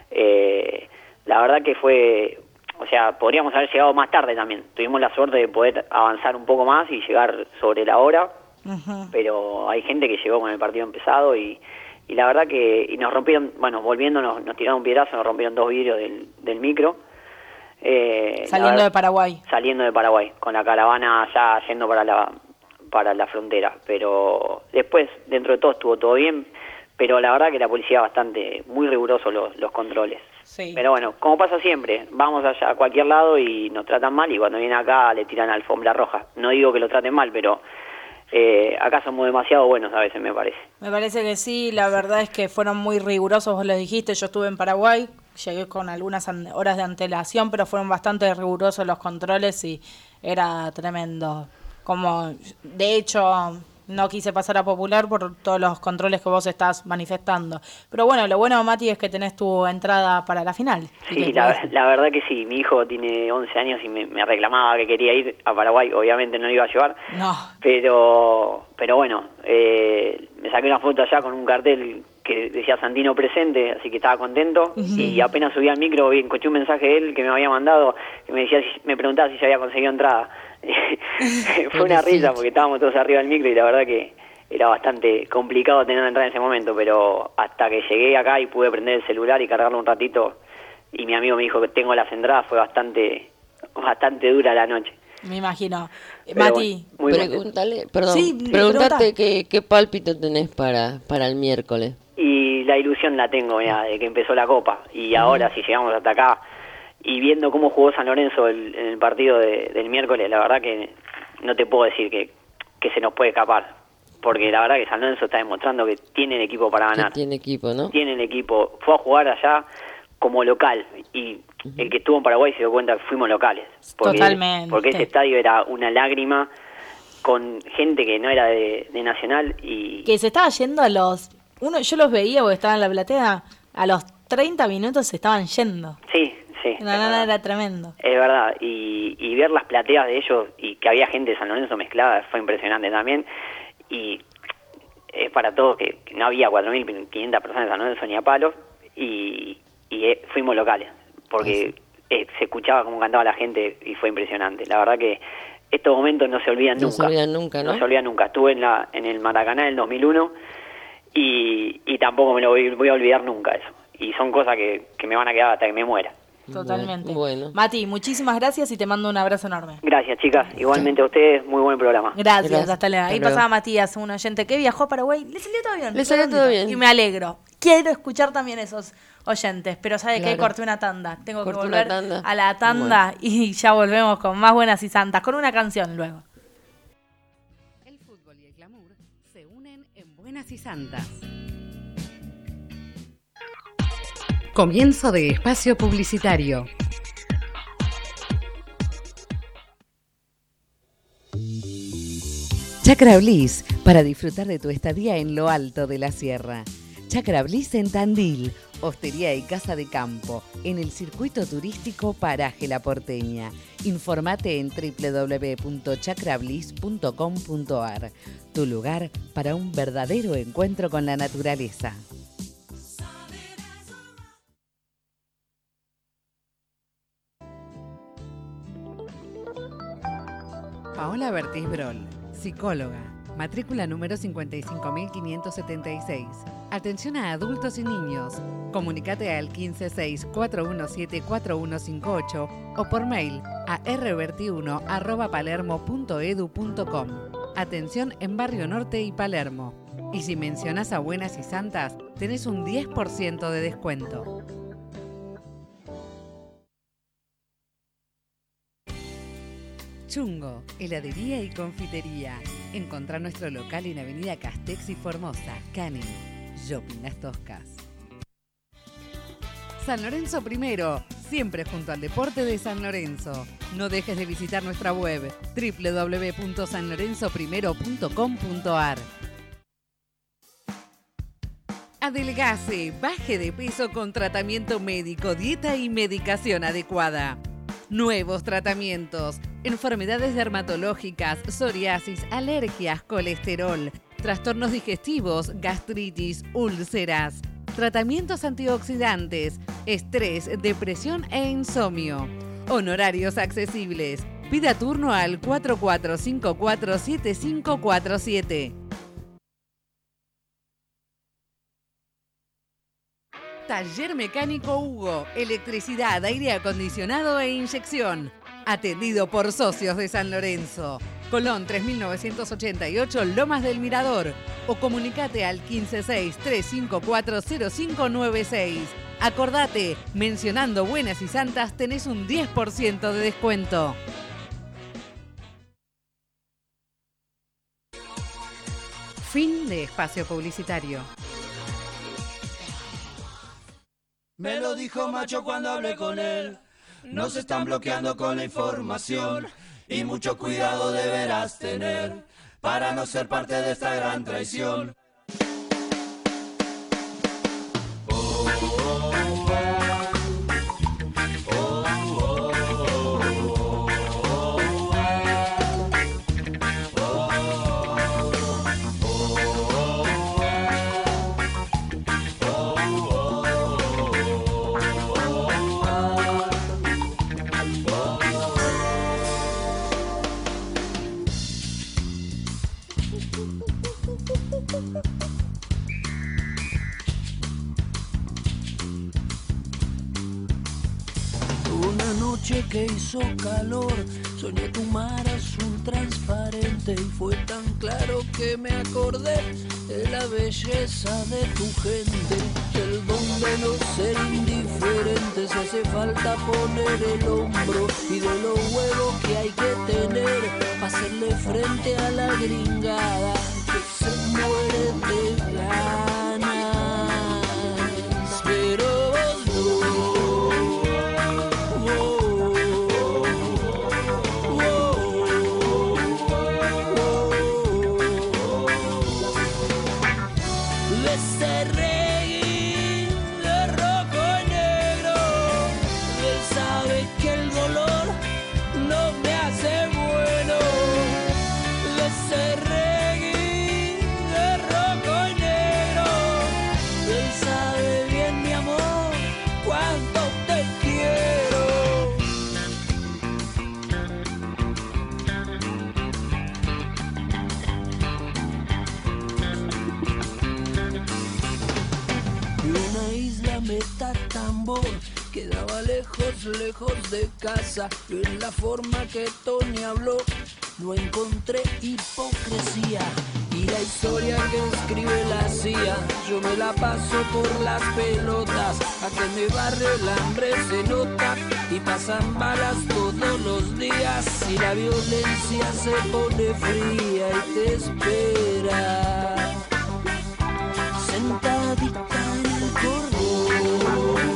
eh, la verdad que fue... O sea, podríamos haber llegado más tarde también. Tuvimos la suerte de poder avanzar un poco más y llegar sobre la hora, Ujú. pero hay gente que llegó con el partido empezado y, y la verdad que y nos rompieron, bueno, volviendo nos, nos tiraron un piedrazo, nos rompieron dos vidrios del, del micro. Eh, la Saliendo verdad- de Paraguay. Saliendo de Paraguay, con la caravana ya yendo para la para la frontera. Pero después, dentro de todo, estuvo todo bien, pero la verdad que la policía bastante, muy riguroso los, los controles. Sí. Pero bueno, como pasa siempre, vamos allá a cualquier lado y nos tratan mal y cuando vienen acá le tiran alfombra roja. No digo que lo traten mal, pero eh, acá somos demasiado buenos a veces, me parece. Me parece que sí, la verdad es que fueron muy rigurosos, vos lo dijiste, yo estuve en Paraguay, llegué con algunas an- horas de antelación, pero fueron bastante rigurosos los controles y era tremendo. Como, de hecho, no quise pasar a Popular por todos los controles que vos estás manifestando. Pero bueno, lo bueno, Mati, es que tenés tu entrada para la final. Y Sí, que la, podés- la verdad que sí. Mi hijo tiene once años y me, me reclamaba que quería ir a Paraguay. Obviamente no lo iba a llevar. No, Pero pero bueno, eh, me saqué una foto allá con un cartel que decía Santino presente, así que estaba contento. Y apenas subí al micro, vi, escuché un mensaje de él que me había mandado, que me decía, si- me preguntaba si se había conseguido entrada. Fue una risa porque estábamos todos arriba del micro y la verdad que era bastante complicado tener que entrar en ese momento, pero hasta que llegué acá y pude prender el celular y cargarlo un ratito y mi amigo me dijo que tengo las entradas, fue bastante bastante dura la noche. Me imagino. Pero Mati, bueno, muy Pregúntale, perdón, Sí, preguntate pregunta. qué, qué pálpito tenés para, para el miércoles. Y la ilusión la tengo, mirá, de que empezó la Copa. Y ahora, si llegamos hasta acá, y viendo cómo jugó San Lorenzo el, en el partido de, del miércoles, la verdad que no te puedo decir que, que se nos puede escapar. Porque la verdad que San Lorenzo está demostrando que tiene el equipo para Que ganar. tiene equipo, ¿no? Tiene el equipo. Fue a jugar allá como local. Y el que estuvo en Paraguay se dio cuenta que fuimos locales. Porque, Totalmente. Porque ese estadio era una lágrima con gente que no era de, de Nacional y... que se estaba yendo a los... uno Yo los veía porque estaba en la platea, a los treinta minutos se estaban yendo. Sí, sí. No, no, no, era tremendo. Es verdad, y, y ver las plateas de ellos y que había gente de San Lorenzo mezclada fue impresionante también. Y es para todos que, que no había cuatro mil quinientas personas en San Lorenzo ni a palos, y, y eh, fuimos locales, porque eh, se escuchaba cómo cantaba la gente y fue impresionante. La verdad que estos momentos no se olvidan No nunca. se olvidan nunca, ¿no? No se olvidan nunca. Estuve en, la, en el Maracaná en el dos mil uno y, y tampoco me lo voy, voy a olvidar nunca eso. Y son cosas que, que me van a quedar hasta que me muera. Totalmente. Bueno. Mati, muchísimas gracias y te mando un abrazo enorme. Gracias, chicas. Igualmente a ustedes, muy buen programa. Gracias, Gracias. hasta luego. Ahí Hasta luego. pasaba Matías, un oyente que viajó a Paraguay. Le salió todo bien. Le salió todo bien. Y me alegro. Quiero escuchar también esos oyentes, pero sabe que ahí Claro. corté una tanda. Tengo Cortó que una volver tanda. a la tanda y ya volvemos con más buenas y santas, con una canción luego. El fútbol y el glamour se unen en Buenas y Santas. Comienzo de espacio publicitario. Chacra Bliss, para disfrutar de tu estadía en lo alto de la sierra. Chacra Bliss en Tandil, hostería y casa de campo, en el circuito turístico Paraje La Porteña. Informate en doble u doble u doble u punto chacra bliss punto com punto a r, tu lugar para un verdadero encuentro con la naturaleza. Paola Bertis Brol, psicóloga, matrícula número cincuenta y cinco mil quinientos setenta y seis. Atención a adultos y niños. Comunicate al quince seis cuatro uno siete cuatro uno cinco ocho o por mail a r berti uno arroba palermo punto edu punto com. Atención en Barrio Norte y Palermo. Y si mencionás a Buenas y Santas, tenés un diez por ciento de descuento. Chungo, heladería y confitería. Encontrá nuestro local en Avenida Castex y Formosa, Canning, Shopping Las Toscas. San Lorenzo primero, siempre junto al deporte de San Lorenzo. No dejes de visitar nuestra web doble u doble u doble u punto san lorenzo primero punto com punto a r. Adelgace, baje de peso con tratamiento médico, dieta y medicación adecuada. Nuevos tratamientos, enfermedades dermatológicas, psoriasis, alergias, colesterol, trastornos digestivos, gastritis, úlceras, tratamientos antioxidantes, estrés, depresión e insomnio. Honorarios accesibles. Pida turno al cuatro cuatro cinco cuatro siete cinco cuatro siete. Taller Mecánico Hugo, electricidad, aire acondicionado e inyección. Atendido por socios de San Lorenzo. Colón tres mil novecientos ochenta y ocho, Lomas del Mirador. O comunicate al quince seis tres cinco cuatro cero cinco nueve seis. Acordate, mencionando Buenas y Santas tenés un diez por ciento de descuento. Fin de espacio publicitario. Me lo dijo Macho cuando hablé con él. Nos están bloqueando con la información y mucho cuidado deberás tener para no ser parte de esta gran traición. una noche que hizo calor, soñé tu mar azul transparente y fue tan claro que me acordé de la belleza de tu gente, el don de no ser indiferentes. Hace falta poner el hombro y de los huevos que hay que tener para hacerle frente a la gringada que se muere de ganas, pero vos no. Tambor quedaba lejos, lejos de casa. En la forma que Tony habló no encontré hipocresía. Y la historia que escribe la C I A, yo me la paso por las pelotas. A que me barre el hambre se nota y pasan balas todos los días. Y la violencia se pone fría y te espera sentadita en el corredor.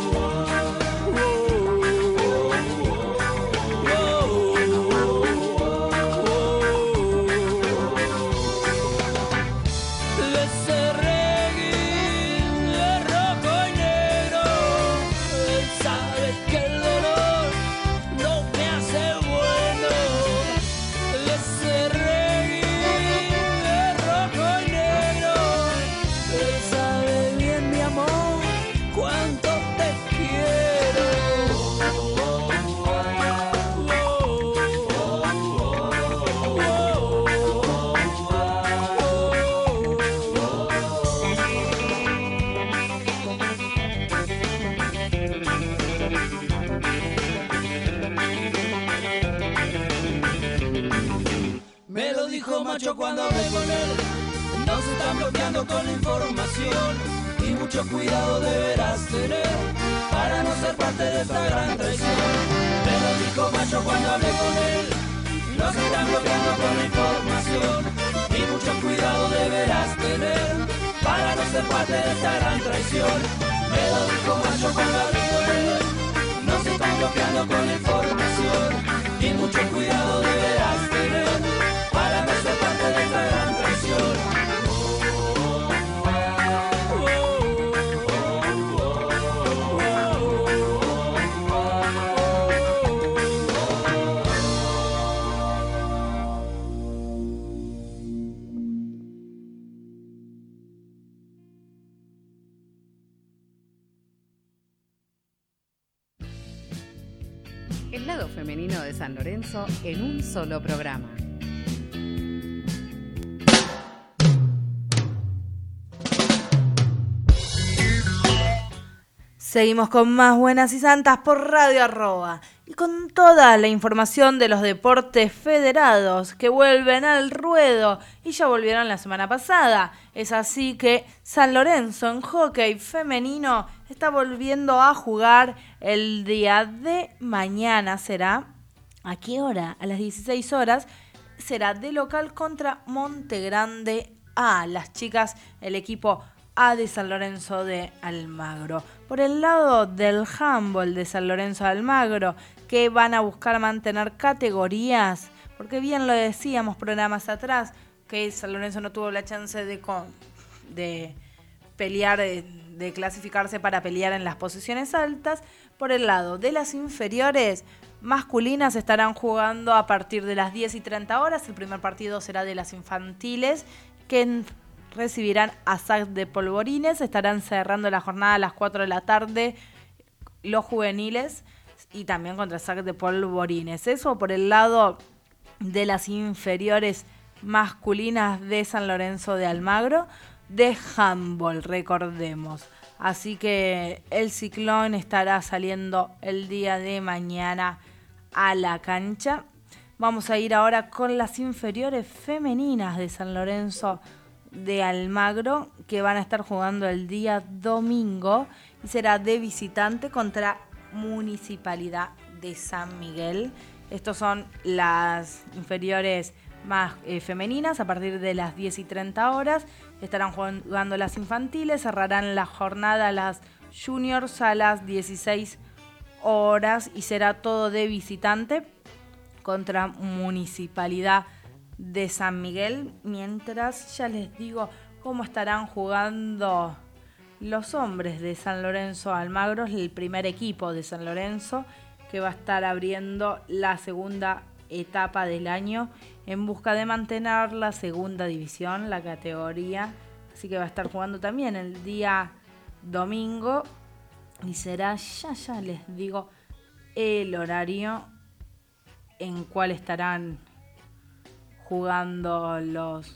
Cuando hablé con él, nos están bloqueando con la información y mucho cuidado deberás tener para no ser parte de esta gran traición. Me lo dijo Macho cuando hablé con él, nos están bloqueando con la información y mucho cuidado deberás tener para no ser parte de esta gran traición. Me lo dijo Macho cuando hablé con él, nos están bloqueando con la información y mucho cuidado deberás tener para no ser parte de esta gran traición. El lado femenino de San Lorenzo en un solo programa. Seguimos con más Buenas y Santas por Radio Arroba y con toda la información de los deportes federados que vuelven al ruedo y ya volvieron la semana pasada. Es así que San Lorenzo en hockey femenino está volviendo a jugar el día de mañana. Será, ¿a qué hora? A las dieciséis horas. Será de local contra Montegrande A. Las chicas, el equipo A de San Lorenzo de Almagro. Por el lado del handball de San Lorenzo de Almagro, que van a buscar mantener categorías, porque bien lo decíamos programas atrás, que San Lorenzo no tuvo la chance de, de pelear, de, de clasificarse para pelear en las posiciones altas. Por el lado de las inferiores masculinas estarán jugando a partir de las diez y treinta horas. El primer partido será de las infantiles, que en recibirán a S A C de Polvorines. Estarán cerrando la jornada a las cuatro de la tarde los juveniles y también contra S A C de Polvorines. Eso por el lado de las inferiores masculinas de San Lorenzo de Almagro. De handball, recordemos. Así que el Ciclón estará saliendo el día de mañana a la cancha. Vamos a ir ahora con las inferiores femeninas de San Lorenzo de Almagro, que van a estar jugando el día domingo y será de visitante contra Municipalidad de San Miguel. Estos son las inferiores más eh, femeninas. A partir de las diez y treinta horas estarán jugando las infantiles, cerrarán la jornada las juniors a las dieciséis horas y será todo de visitante contra Municipalidad de San Miguel, mientras ya les digo cómo estarán jugando los hombres de San Lorenzo Almagro, el primer equipo de San Lorenzo que va a estar abriendo la segunda etapa del año en busca de mantener la segunda división, la categoría, así que va a estar jugando también el día domingo y será, ya ya les digo el horario en cual estarán jugando los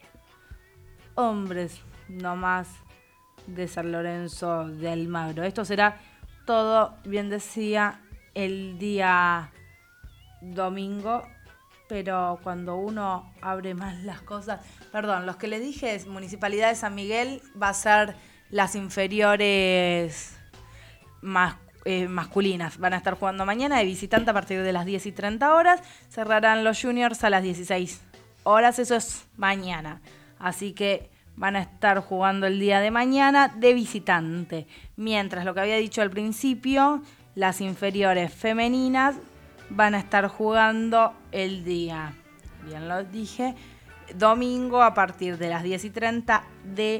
hombres nomás de San Lorenzo de Almagro. Esto será todo, bien decía, el día domingo, pero cuando uno abre más las cosas, perdón, los que les dije es Municipalidad de San Miguel, va a ser las inferiores más Eh, masculinas. Van a estar jugando mañana de visitante a partir de las diez y treinta horas. Cerrarán los juniors a las dieciséis horas. Eso es mañana. Así que van a estar jugando el día de mañana de visitante. Mientras lo que había dicho al principio, las inferiores femeninas van a estar jugando el día, bien lo dije, domingo a partir de las diez y treinta de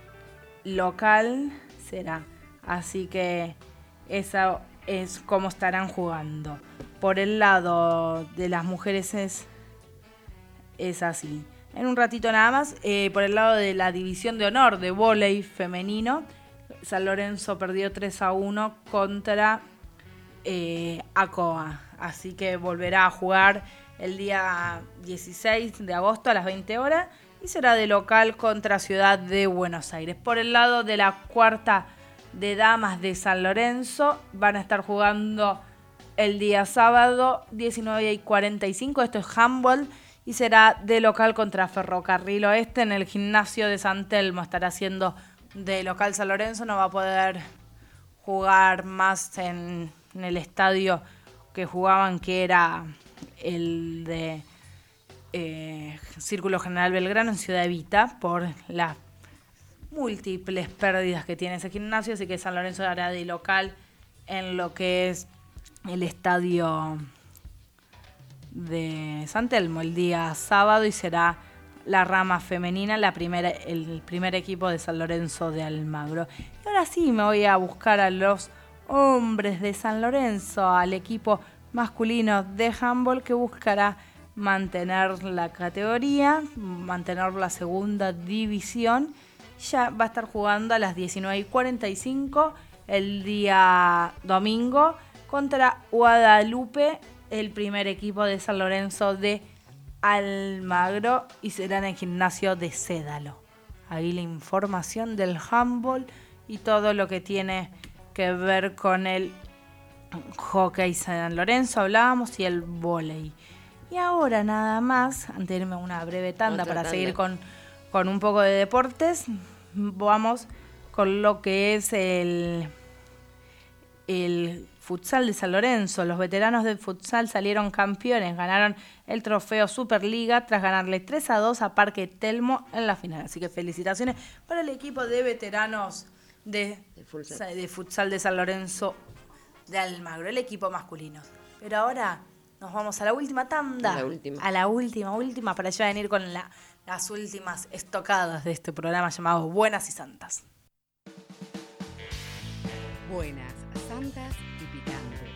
local será. Así que eso es como estarán jugando. Por el lado de las mujeres es, es así. En un ratito nada más, eh, por el lado de la división de honor de vóley femenino, San Lorenzo perdió tres a uno contra eh, ACOA. Así que volverá a jugar el día dieciséis de agosto a las veinte horas y será de local contra Ciudad de Buenos Aires. Por el lado de la cuarta de damas de San Lorenzo van a estar jugando el día sábado diecinueve y cuarenta y cinco, esto es handball, y será de local contra Ferrocarril Oeste en el gimnasio de San Telmo. Estará siendo de local San Lorenzo, no va a poder jugar más en, en el estadio que jugaban, que era el de eh, Círculo General Belgrano en Ciudad Evita, por la múltiples pérdidas que tiene ese gimnasio, así que San Lorenzo hará de local en lo que es el estadio de San Telmo el día sábado y será la rama femenina, la primera, el primer equipo de San Lorenzo de Almagro. Y ahora sí me voy a buscar a los hombres de San Lorenzo, al equipo masculino de handball que buscará mantener la categoría, mantener la segunda división. Ya va a estar jugando a las diecinueve y cuarenta y cinco el día domingo contra Guadalupe, el primer equipo de San Lorenzo de Almagro, y será en el gimnasio de Cédalo. Ahí la información del handball y todo lo que tiene que ver con el hockey San Lorenzo hablábamos y el vóley. Y ahora nada más, antes de irme a una breve tanda Otra para tanda. seguir con Con un poco de deportes, vamos con lo que es el, el futsal de San Lorenzo. Los veteranos del futsal salieron campeones, ganaron el trofeo Superliga tras ganarle tres a dos a Parque Telmo en la final. Así que felicitaciones para el equipo de veteranos de, de, futsal. de futsal de San Lorenzo de Almagro, el equipo masculino. Pero ahora nos vamos a la última tanda. A la última. A la última, última, para ya venir con la... las últimas estocadas de este programa llamado Buenas y Santas. Buenas, santas y picantes.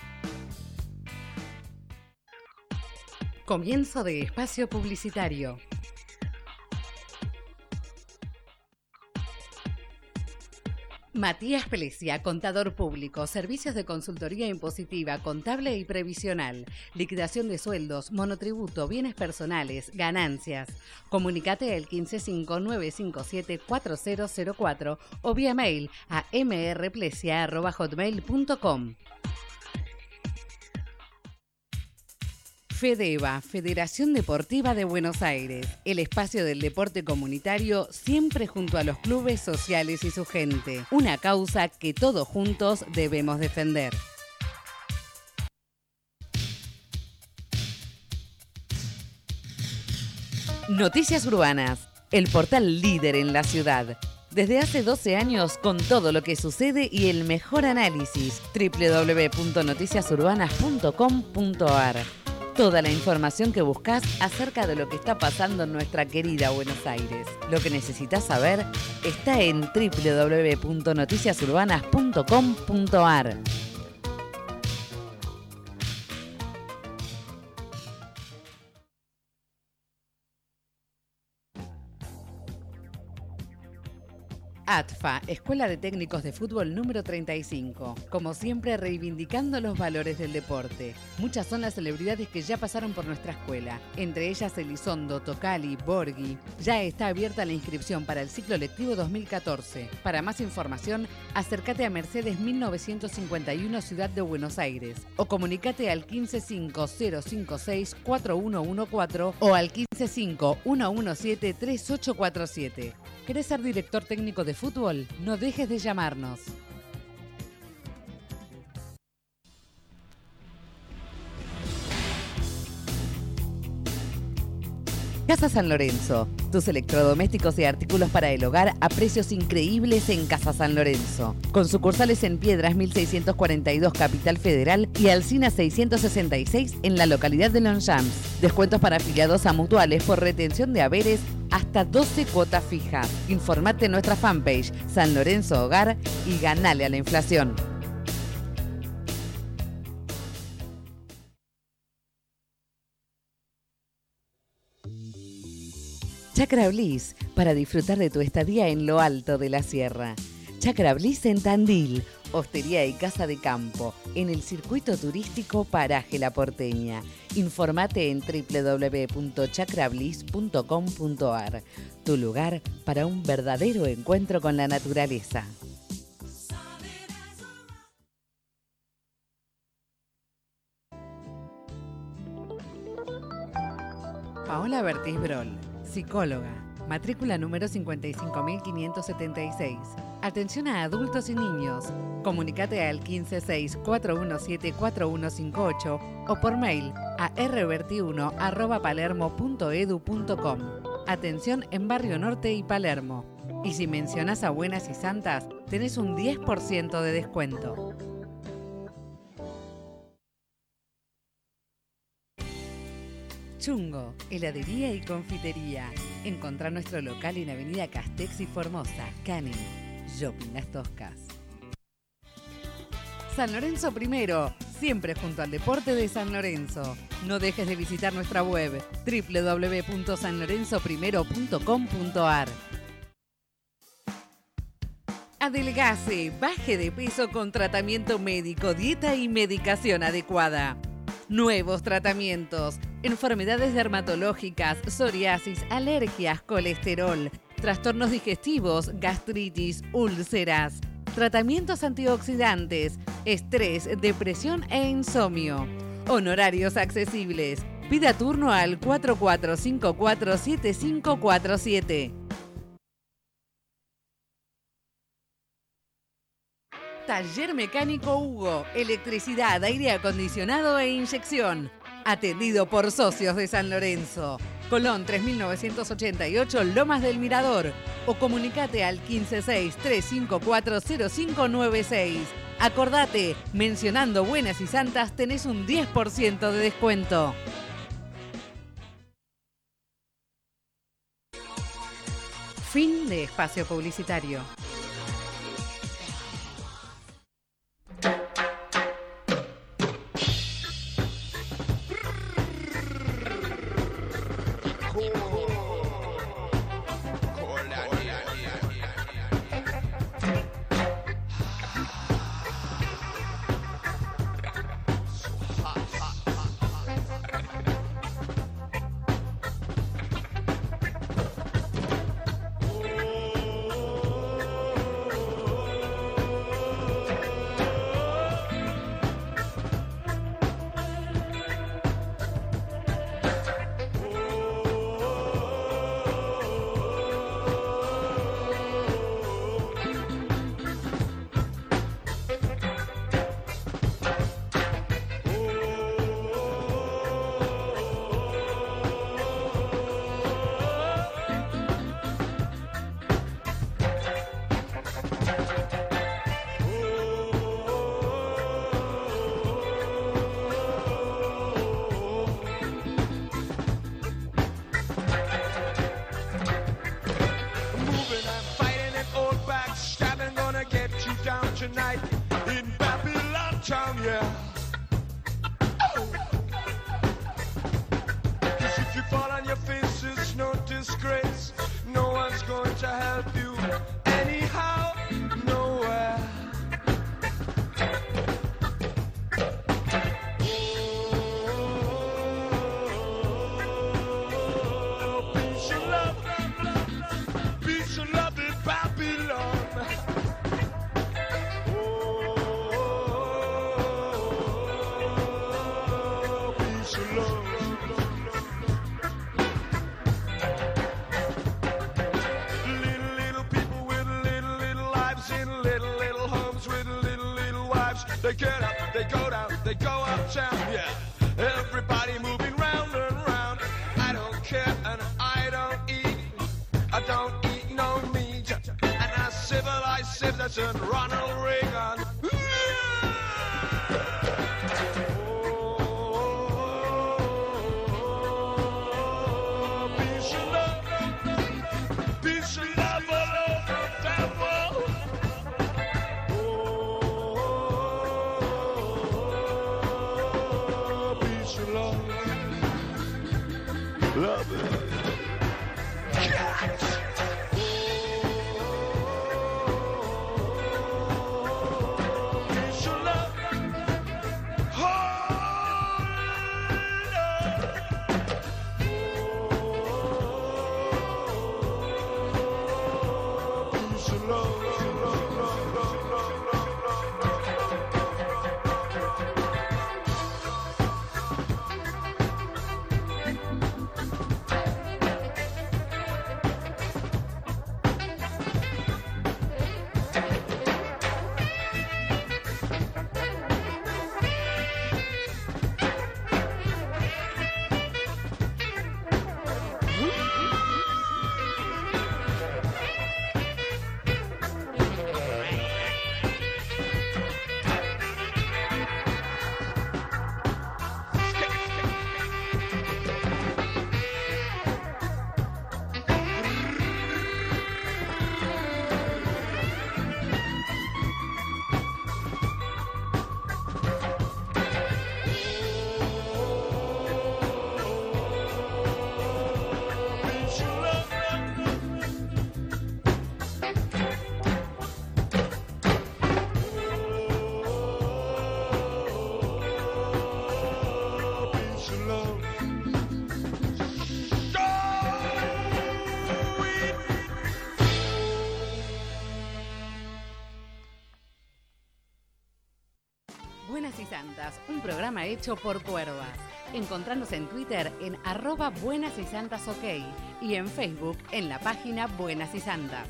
Comienzo de espacio publicitario. Matías Plesia, contador público, servicios de consultoría impositiva, contable y previsional, liquidación de sueldos, monotributo, bienes personales, ganancias. Comunicate al uno cinco cinco nueve cinco siete cuatro cero cero cuatro o vía mail a m r plesia arroba hotmail punto com. FEDEVA, Federación Deportiva de Buenos Aires, el espacio del deporte comunitario siempre junto a los clubes sociales y su gente. Una causa que todos juntos debemos defender. Noticias Urbanas, el portal líder en la ciudad. Desde hace doce años con todo lo que sucede y el mejor análisis. doble u doble u doble u punto noticias urbanas punto com punto a r. Toda la información que buscas acerca de lo que está pasando en nuestra querida Buenos Aires. Lo que necesitas saber está en doble u doble u doble u punto noticias urbanas punto com punto a r. A T F A, Escuela de Técnicos de Fútbol número treinta y cinco. Como siempre, reivindicando los valores del deporte. Muchas son las celebridades que ya pasaron por nuestra escuela. Entre ellas Elizondo, Tocali, Borghi. Ya está abierta la inscripción para el ciclo lectivo dos mil catorce. Para más información, acércate a Mercedes mil novecientos cincuenta y uno, Ciudad de Buenos Aires. O comunicate al uno cinco cinco cero cinco seis cuatro uno uno cuatro o al uno cinco cinco uno uno siete tres ocho cuatro siete. ¿Querés ser director técnico de fútbol? No dejes de llamarnos. Casa San Lorenzo. Tus electrodomésticos y artículos para el hogar a precios increíbles en Casa San Lorenzo. Con sucursales en Piedras mil seiscientos cuarenta y dos, Capital Federal, y Alsina seiscientos sesenta y seis en la localidad de Longchamps. Descuentos para afiliados a mutuales por retención de haberes hasta doce cuotas fijas. Informate en nuestra fanpage San Lorenzo Hogar y ganale a la inflación. Chacra Bliss, para disfrutar de tu estadía en lo alto de la sierra. Chacra Bliss en Tandil, hostería y casa de campo, en el circuito turístico Paraje La Porteña. Informate en doble u doble u doble u punto chacra bliss punto com punto a r, tu lugar para un verdadero encuentro con la naturaleza. Paola Bertis Brol, psicóloga, matrícula número cincuenta y cinco mil quinientos setenta y seis. Atención a adultos y niños. Comunicate al uno cinco seis cuatro uno siete cuatro uno cinco ocho o por mail a r berti uno arroba palermo punto edu punto com. Atención en Barrio Norte y Palermo. Y si mencionas a Buenas y Santas, tenés un diez por ciento de descuento. Chungo, heladería y confitería. Encontrá nuestro local en Avenida Castex y Formosa, Canning, Shopping Las Toscas. San Lorenzo Primero, siempre junto al deporte de San Lorenzo. No dejes de visitar nuestra web doble u doble u doble u punto san lorenzo primero punto com punto a r. Adelgace, baje de peso con tratamiento médico, dieta y medicación adecuada. Nuevos tratamientos, enfermedades dermatológicas, psoriasis, alergias, colesterol, trastornos digestivos, gastritis, úlceras, tratamientos antioxidantes, estrés, depresión e insomnio. Honorarios accesibles. Pida turno al cuatro cuatro cinco cuatro siete cinco cuatro siete. Taller Mecánico Hugo, electricidad, aire acondicionado e inyección. Atendido por socios de San Lorenzo. Colón tres mil novecientos ochenta y ocho, Lomas del Mirador. O comunicate al uno cinco seis tres cinco cuatro cero cinco nueve seis. Acordate, mencionando Buenas y Santas tenés un diez por ciento de descuento. Fin de espacio publicitario. such a night in Babylon town, yeah. Cause if you fall on your face, it's no disgrace. No one's going to help you anyhow, nowhere. They get up, they go down, they go uptown, yeah. Everybody moving round and round. I don't care and I don't eat. I don't eat no meat. And I civilize citizen Ronald Reagan. Oh, peace and love, peace and love all over the world. Love it. Cats. Peace and love. Oh, peace and love. Buenas y Santas, un programa hecho por cuervas. Encontranos en Twitter en arroba Buenas y Santas OK y en Facebook en la página Buenas y Santas.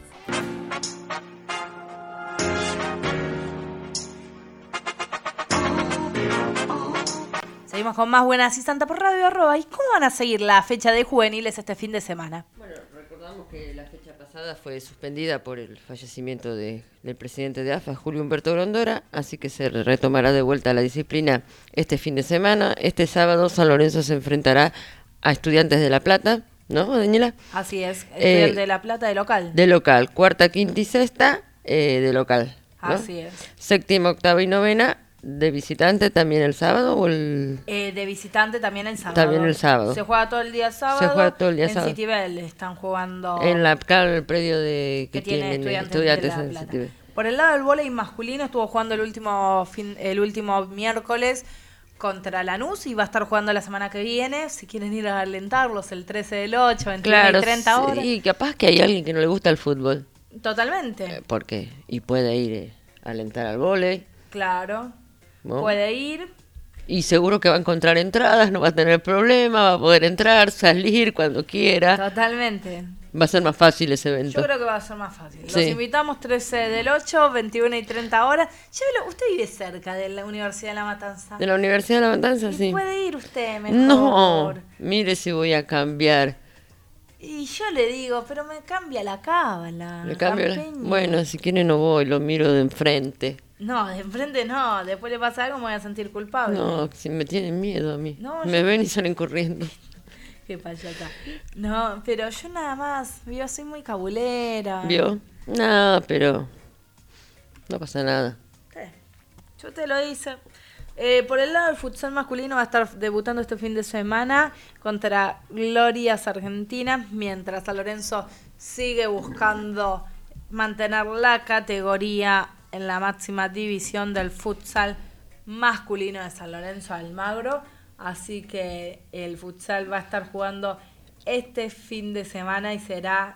Seguimos con más Buenas y Santas por Radio Arroba. ¿Y cómo van a seguir la fecha de juveniles este fin de semana? Bueno, recordamos que la fecha pasada fue suspendida por el fallecimiento de, del presidente de A F A, Julio Humberto Grondona, así que se retomará de vuelta la disciplina este fin de semana. Este sábado San Lorenzo se enfrentará a Estudiantes de La Plata, ¿no, Daniela? Así es, Eh, el de La Plata de local. De local, cuarta, quinta y sexta eh, de local, ¿no? Así es. Séptima, octava y novena de visitante también el sábado o el... Eh, de visitante también el sábado. También el sábado. Se juega todo el día sábado. Se juega todo el día en sábado. Citibel están jugando. En la, claro, el predio de, que, que tiene tienen Estudiantes, estudiantes de La en Plata. Citibel. Por el lado del vóley masculino estuvo jugando el último fin, el último miércoles contra Lanús y va a estar jugando la semana que viene. Si quieren ir a alentarlos el trece del ocho, veintiuno Claro, y treinta horas. sí, capaz que hay alguien que no le gusta el fútbol. Totalmente. ¿Por qué? Y puede ir eh, a alentar al vóley, Claro. ¿no? Puede ir. Y seguro que va a encontrar entradas, no va a tener problema, va a poder entrar, salir cuando quiera. Totalmente. Va a ser más fácil ese evento. Yo creo que va a ser más fácil. Los Sí. invitamos trece del ocho, veintiuno y treinta horas. Llévelo, usted vive cerca de la Universidad de La Matanza. ¿De la Universidad de La Matanza? Y Sí. puede ir usted mejor. No, mire si voy a cambiar. Y yo le digo, pero me cambia la cábala. Le cambio la- Campeña. Bueno, si quiere no voy, lo miro de enfrente. No, de enfrente no. Después le pasa algo, me voy a sentir culpable. No, si me tienen miedo a mí. No, me yo- ven y salen corriendo. Qué payata. No, pero yo nada más, yo soy muy cabulera. ¿Vio? No, pero No pasa nada. Yo te lo hice. Eh, por el lado del futsal masculino va a estar debutando este fin de semana contra Glorias Argentina, mientras San Lorenzo sigue buscando mantener la categoría en la máxima división del futsal masculino de San Lorenzo Almagro. Así que el futsal va a estar jugando este fin de semana y será...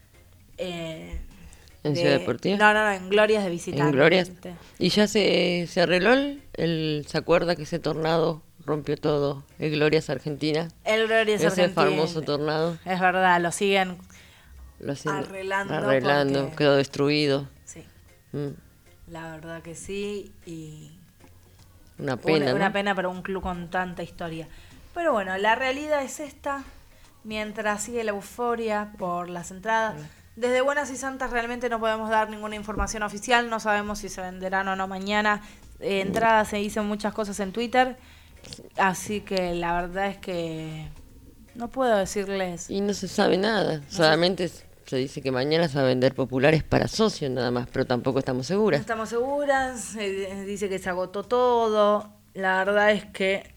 Eh, ¿En de, Ciudad Deportiva? No, no, no, en Glorias de visitante. ¿En Glorias? ¿Y ya se, se arregló el, el... ¿Se acuerda que ese tornado rompió todo? El Glorias Argentina. El Glorias ese Argentina. Ese famoso tornado. Es verdad, lo siguen, lo siguen arreglando. Arreglando, porque... quedó destruido. Sí. Mm. La verdad que sí, y... Una pena, Una, ¿no? una pena para un club con tanta historia. Pero bueno, la realidad es esta. Mientras sigue la euforia por las entradas... Desde Buenas y Santas realmente no podemos dar ninguna información oficial, no sabemos si se venderán o no mañana. Eh, entradas se dicen muchas cosas en Twitter, así que la verdad es que no puedo decirles... Y no se sabe nada, no solamente se... se dice que mañana se va a vender populares para socios nada más, pero tampoco estamos seguras. No estamos seguras, se dice que se agotó todo, la verdad es que...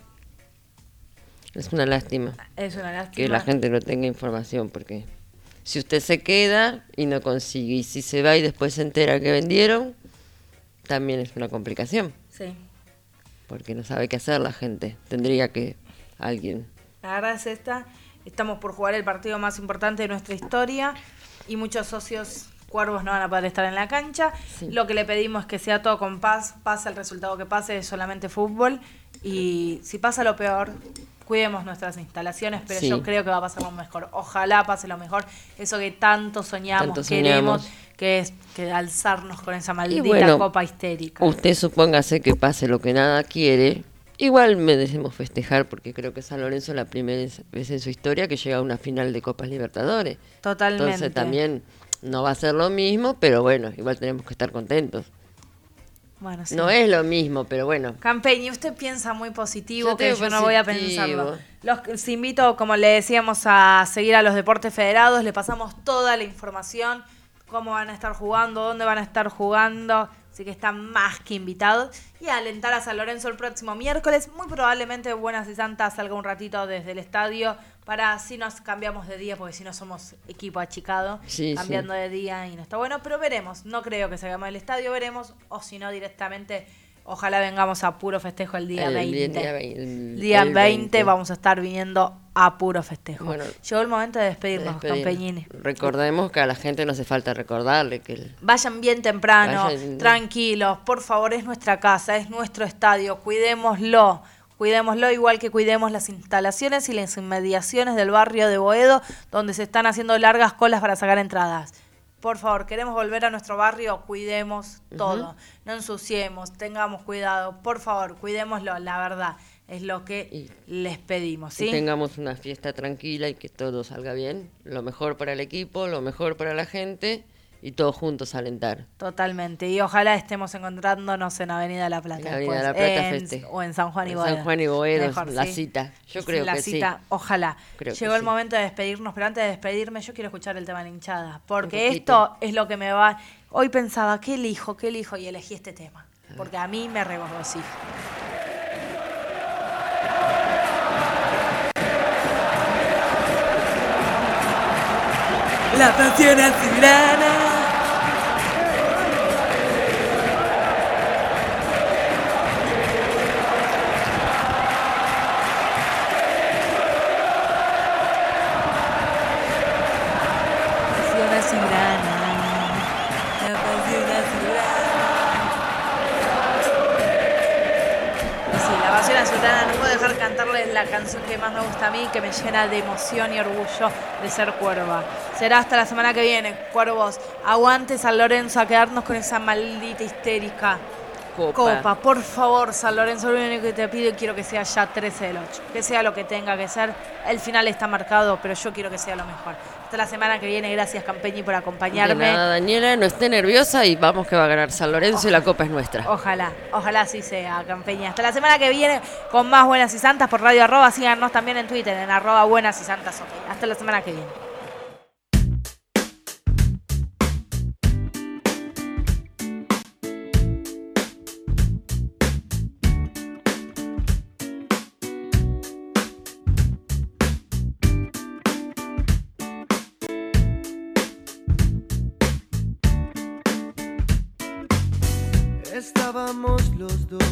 Es una lástima. Es una lástima. Que la gente no tenga información, porque... Si usted se queda y no consigue, y si se va y después se entera que vendieron, también es una complicación. Sí. Porque no sabe qué hacer la gente. Tendría que alguien... La verdad es esta. Estamos por jugar el partido más importante de nuestra historia y muchos socios cuervos no van a poder estar en la cancha. Sí. Lo que le pedimos es que sea todo con paz. Pasa el resultado que pase, es solamente fútbol. Y si pasa lo peor... Cuidemos nuestras instalaciones, pero sí. Yo creo que va a pasar lo mejor. Ojalá pase lo mejor. Eso que tanto soñamos, tanto queremos, soñamos. que es que alzarnos con esa maldita bueno, copa histérica. Usted supóngase que pase lo que nada quiere. Igual merecemos festejar, porque creo que San Lorenzo es la primera vez en su historia que llega a una final de Copas Libertadores. Totalmente. Entonces también no va a ser lo mismo, pero bueno, igual tenemos que estar contentos. Bueno, sí. No es lo mismo, pero bueno. Campeñi, usted piensa muy positivo, yo que yo positivo. no voy a pensarlo. Los, los invito, como le decíamos, a seguir a los deportes federados. Le pasamos toda la información, cómo van a estar jugando, dónde van a estar jugando. Así que están más que invitados. Y a alentar a San Lorenzo el próximo miércoles. Muy probablemente Buenas y Santas salga un ratito desde el estadio para así nos cambiamos de día, porque si no somos equipo achicado, sí, cambiando sí. de día y no está bueno. Pero veremos, no creo que salgamos del estadio, veremos. O si no, directamente, ojalá vengamos a puro festejo el día el veinte. Día, el, día el veinte, veinte vamos a estar viniendo a puro festejo. Bueno, llegó el momento de despedirnos, de despedir. Campeñini. Recordemos que a la gente no hace falta recordarle que... El... Vayan bien temprano, Vayan... tranquilos, por favor, es nuestra casa, es nuestro estadio, cuidémoslo. Cuidémoslo igual que cuidemos las instalaciones y las inmediaciones del barrio de Boedo, donde se están haciendo largas colas para sacar entradas. Por favor, queremos volver a nuestro barrio, cuidemos todo. Uh-huh. No ensuciemos, tengamos cuidado. Por favor, cuidémoslo, la verdad. Es lo que y, les pedimos, ¿sí? Que tengamos una fiesta tranquila y que todo salga bien. Lo mejor para el equipo, lo mejor para la gente... Y todos juntos a alentar. Totalmente. Y ojalá estemos encontrándonos en Avenida La Plata. En Avenida La Plata en, festejo. O en San Juan y Boedo. San Juan y Boedo, Mejor, la ¿sí? cita. Yo creo la que cita, sí. Ojalá. Creo Llegó que el sí. momento de despedirnos, pero antes de despedirme yo quiero escuchar el tema de la hinchada. Porque esto es lo que me va... Hoy pensaba, ¿qué elijo? ¿Qué elijo? Y elegí este tema. Porque a mí me regocija. La pasión azulgrana. Cantarles la canción que más me gusta a mí, que me llena de emoción y orgullo de ser cuerva. Será hasta la semana que viene, cuervos. Aguante San Lorenzo, a quedarnos con esa maldita histérica copa. copa. Por favor, San Lorenzo, lo único que te pido y quiero que sea ya trece del ocho. Que sea lo que tenga que ser. El final está marcado, pero yo quiero que sea lo mejor. Hasta la semana que viene. Gracias, Campeñi, por acompañarme. De nada, Daniela, no esté nerviosa y vamos que va a ganar San Lorenzo ojalá, y la copa es nuestra. Ojalá, ojalá así sea, Campeñi. Hasta la semana que viene con más Buenas y Santas por Radio Arroba. Síganos también en Twitter, en arroba Buenas y Santas. Okay. Hasta la semana que viene. estábamos los dos.